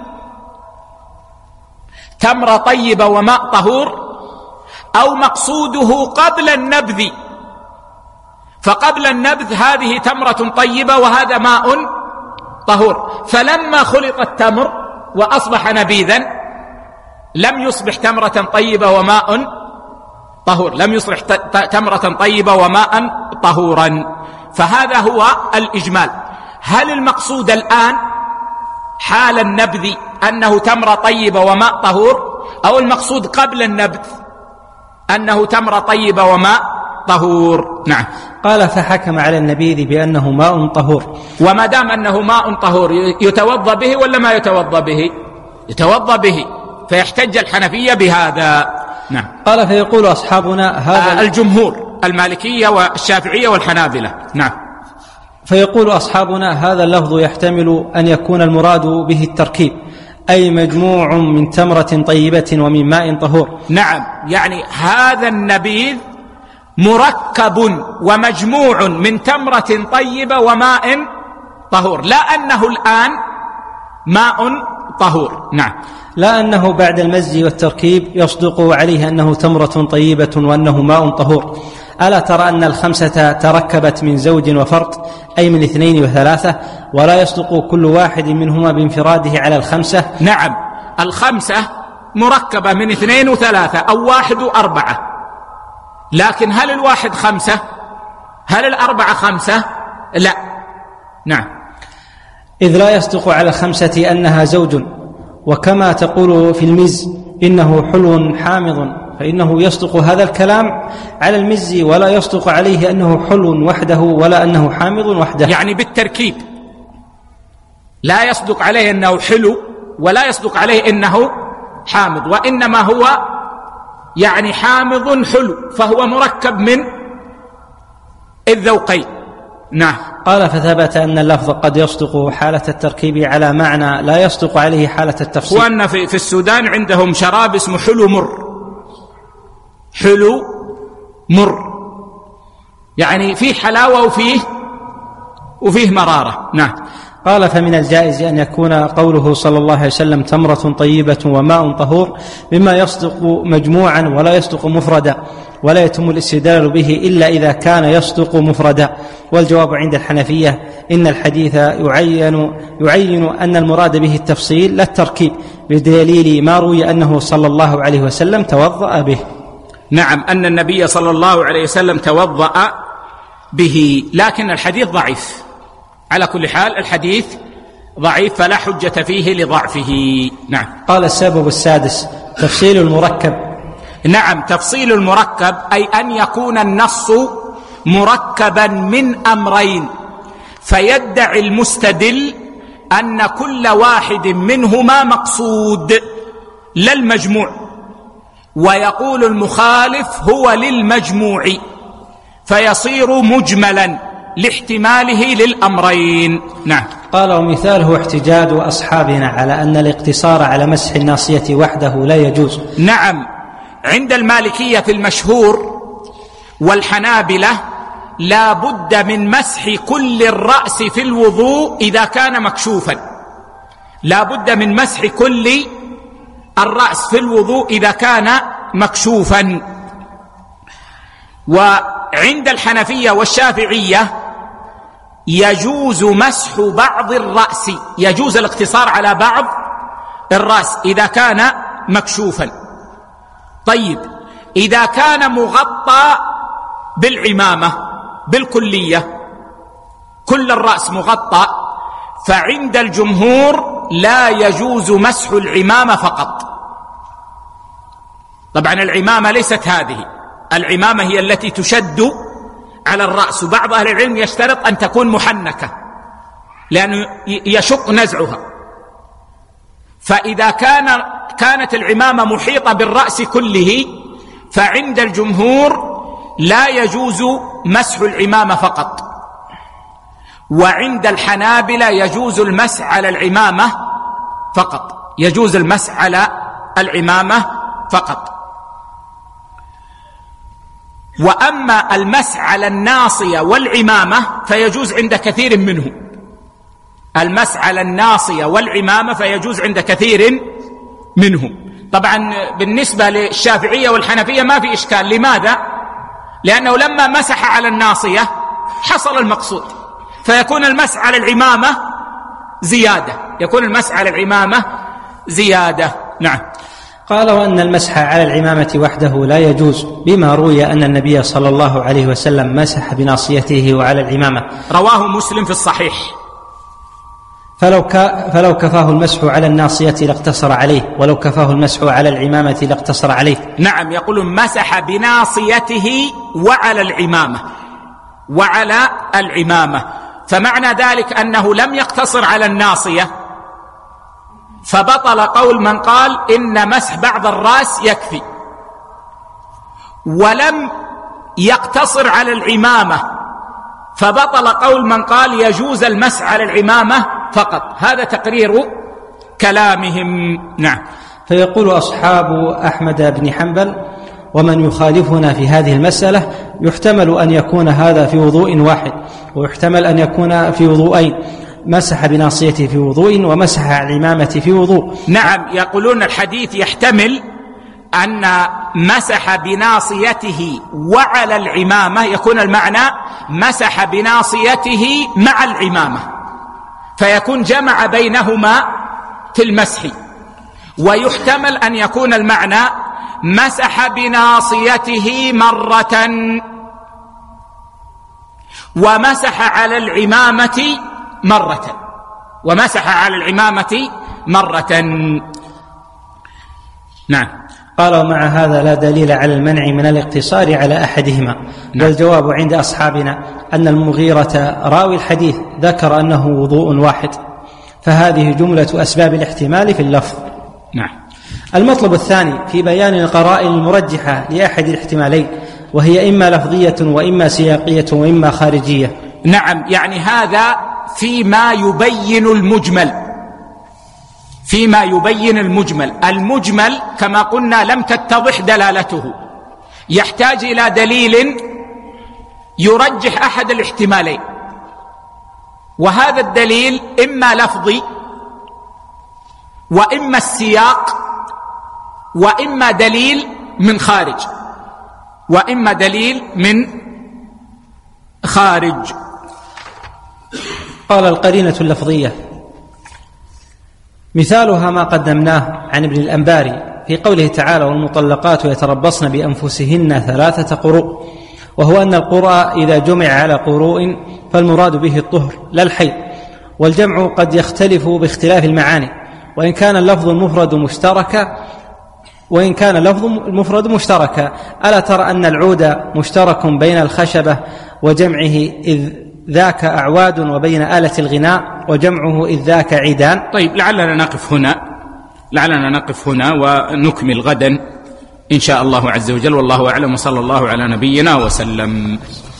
تمرة طيبة وماء طهور، أو مقصوده قبل النبذ؟ فقبل النبذ هذه تمرة طيبة وهذا ماء طهور، فلما خلط التمر وأصبح نبيذا لم يصبح تمرة طيبة وماء طهور، لم يصبح تمرة طيبة وماء طهورا. فهذا هو الإجمال. هل المقصود الآن حال النبذ أنه تمرة طيبة وماء طهور، أو المقصود قبل النبذ أنه تمرة طيبة وماء طهور؟ نعم. قال فحكم على النبيذ بأنه ماء طهور. وما دام أنه ماء طهور يتوضأ به ولا ما يتوضأ به؟ يتوضأ به، فيحتج الحنفية بهذا. نعم. قال فيقول أصحابنا هذا آه الجمهور المالكية والشافعية والحنابلة. نعم. فيقول أصحابنا هذا اللفظ يحتمل أن يكون المراد به التركيب، أي مجموع من تمرة طيبة ومن ماء طهور. نعم، يعني هذا النبيذ مركب ومجموع من تمرة طيبة وماء طهور، لا أنه الآن ماء طهور. نعم. لا أنه بعد المزج والتركيب يصدق عليه أنه تمرة طيبة وأنه ماء طهور. ألا ترى أن الخمسة تركبت من زوج وفرد، أي من اثنين وثلاثة، ولا يصدق كل واحد منهما بانفراده على الخمسة؟ نعم، الخمسة مركبة من اثنين وثلاثة أو واحد وأربعة، لكن هل الواحد خمسة؟ هل الأربعة خمسة؟ لا. نعم. إذ لا يصدق على الخمسة أنها زوج، وكما تقول في المز إنه حلو حامض، فإنه يصدق هذا الكلام على المز، ولا يصدق عليه أنه حلو وحده ولا أنه حامض وحده. يعني بالتركيب لا يصدق عليه أنه حلو ولا يصدق عليه أنه حامض، وإنما هو يعني حامض حلو، فهو مركب من الذوقين. نعم. قال فثبت أن اللفظ قد يصدق حالة التركيب على معنى لا يصدق عليه حالة التفصيل. وأن في, في السودان عندهم شراب اسمه حلو مر، حلو مر، يعني فيه حلاوة وفيه وفيه مرارة. نعم. قال فمن الجائز أن يكون قوله صلى الله عليه وسلم تمرة طيبة وماء طهور مما يصدق مجموعا ولا يصدق مفردا، ولا يتم الاستدلال به إلا إذا كان يصدق مفردا. والجواب عند الحنفية إن الحديث يعين, يعين أن المراد به التفصيل لا التركيب، بدليل ما روي أنه صلى الله عليه وسلم توضأ به. نعم، أن النبي صلى الله عليه وسلم توضأ به، لكن الحديث ضعيف. على كل حال الحديث ضعيف فلا حجة فيه لضعفه. نعم. قال السبب السادس تفصيل المركب. نعم، تفصيل المركب أي أن يكون النص مركبا من أمرين، فيدعي المستدل أن كل واحد منهما مقصود لا المجموع، ويقول المخالف هو للمجموع، فيصير مجملا لاحتماله للأمرين. نعم. قال ومثاله احتجاج أصحابنا على أن الاقتصار على مسح الناصية وحده لا يجوز. نعم، عند المالكية في المشهور والحنابلة لا بد من مسح كل الرأس في الوضوء إذا كان مكشوفا، لا بد من مسح كل الرأس في الوضوء إذا كان مكشوفا. وعند الحنفية والشافعية يجوز مسح بعض الرأس، يجوز الاقتصار على بعض الرأس إذا كان مكشوفا. طيب، إذا كان مغطى بالعمامة بالكلية، كل الرأس مغطى، فعند الجمهور لا يجوز مسح العمامة فقط. طبعا العمامة ليست هذه، العمامة هي التي تشد على الرأس، وبعض أهل العلم يشترط أن تكون محنكة لأنه يشق نزعها. فإذا كان كانت العمامة محيطة بالرأس كله فعند الجمهور لا يجوز مسح العمامة فقط، وعند الحنابلة يجوز المسح على العمامة فقط، يجوز المسح على العمامة فقط. وأما المسح على الناصية والعمامة فيجوز عند كثير منهم. المسح على الناصية والعمامة فيجوز عند كثير منهم. طبعا بالنسبة للشافعية والحنفية ما في إشكال. لماذا؟ لأنه لما مسح على الناصية حصل المقصود، فيكون المسح على العمامة زيادة، يكون المسح على العمامة زيادة. نعم. قال: وأن المسح على العمامة وحده لا يجوز، بما روي أن النبي صلى الله عليه وسلم مسح بناصيته وعلى العمامة. رواه مسلم في الصحيح. فلو, ك... فلو كفاه المسح على الناصية لاقتصر عليه، ولو كفاه المسح على العمامة لاقتصر عليه. نعم، يقول مسح بناصيته وعلى العمامة، وعلى العمامة، فمعنى ذلك أنه لم يقتصر على الناصية، فبطل قول من قال إن مسح بعض الرأس يكفي، ولم يقتصر على العمامة، فبطل قول من قال يجوز المسح على العمامة فقط. هذا تقرير كلامهم. نعم. فيقول أصحاب أحمد بن حنبل ومن يخالفنا في هذه المسألة: يحتمل أن يكون هذا في وضوء واحد، ويحتمل أن يكون في وضوءين، مسح بناصيته في وضوء ومسح على العمامة في وضوء. نعم، يقولون الحديث يحتمل أن مسح بناصيته وعلى العمامة، يكون المعنى مسح بناصيته مع العمامة، فيكون جمع بينهما في المسح. ويحتمل أن يكون المعنى مسح بناصيته مرة ومسح على العمامة مرة، ومسح على العمامة مرة. نعم. قال: ومع هذا لا دليل على المنع من الاقتصار على أحدهما. والجواب عند أصحابنا أن المغيرة راوي الحديث ذكر أنه وضوء واحد، فهذه جملة أسباب الاحتمال في اللفظ. نعم. المطلب الثاني في بيان القرائن المرجحة لأحد الاحتمالين، وهي إما لفظية وإما سياقية وإما خارجية. نعم، يعني هذا فيما يبين المجمل، فيما يبين المجمل. المجمل كما قلنا لم تتضح دلالته، يحتاج إلى دليل يرجح أحد الاحتمالين، وهذا الدليل إما لفظي وإما السياق وإما دليل من خارج، وإما دليل من خارج. قال: القرينة اللفظية مثالها ما قدمناه عن ابن الأنباري في قوله تعالى: والمطلقات يتربصن بأنفسهن ثلاثة قروء، وهو أن القرء إذا جمع على قروء فالمراد به الطهر لا الحيض، والجمع قد يختلف باختلاف المعاني، وإن كان اللفظ المفرد مشتركا وإن كان اللفظ المفرد مشتركا ألا ترى أن العود مشترك بين الخشبة وجمعه إذ ذاك أعواد، وبين آلة الغناء وجمعه إذ ذاك عيدان. طيب، لعلنا نقف هنا لعلنا نقف هنا ونكمل غدا إن شاء الله عز وجل، والله أعلم، وصلى الله على نبينا وسلم.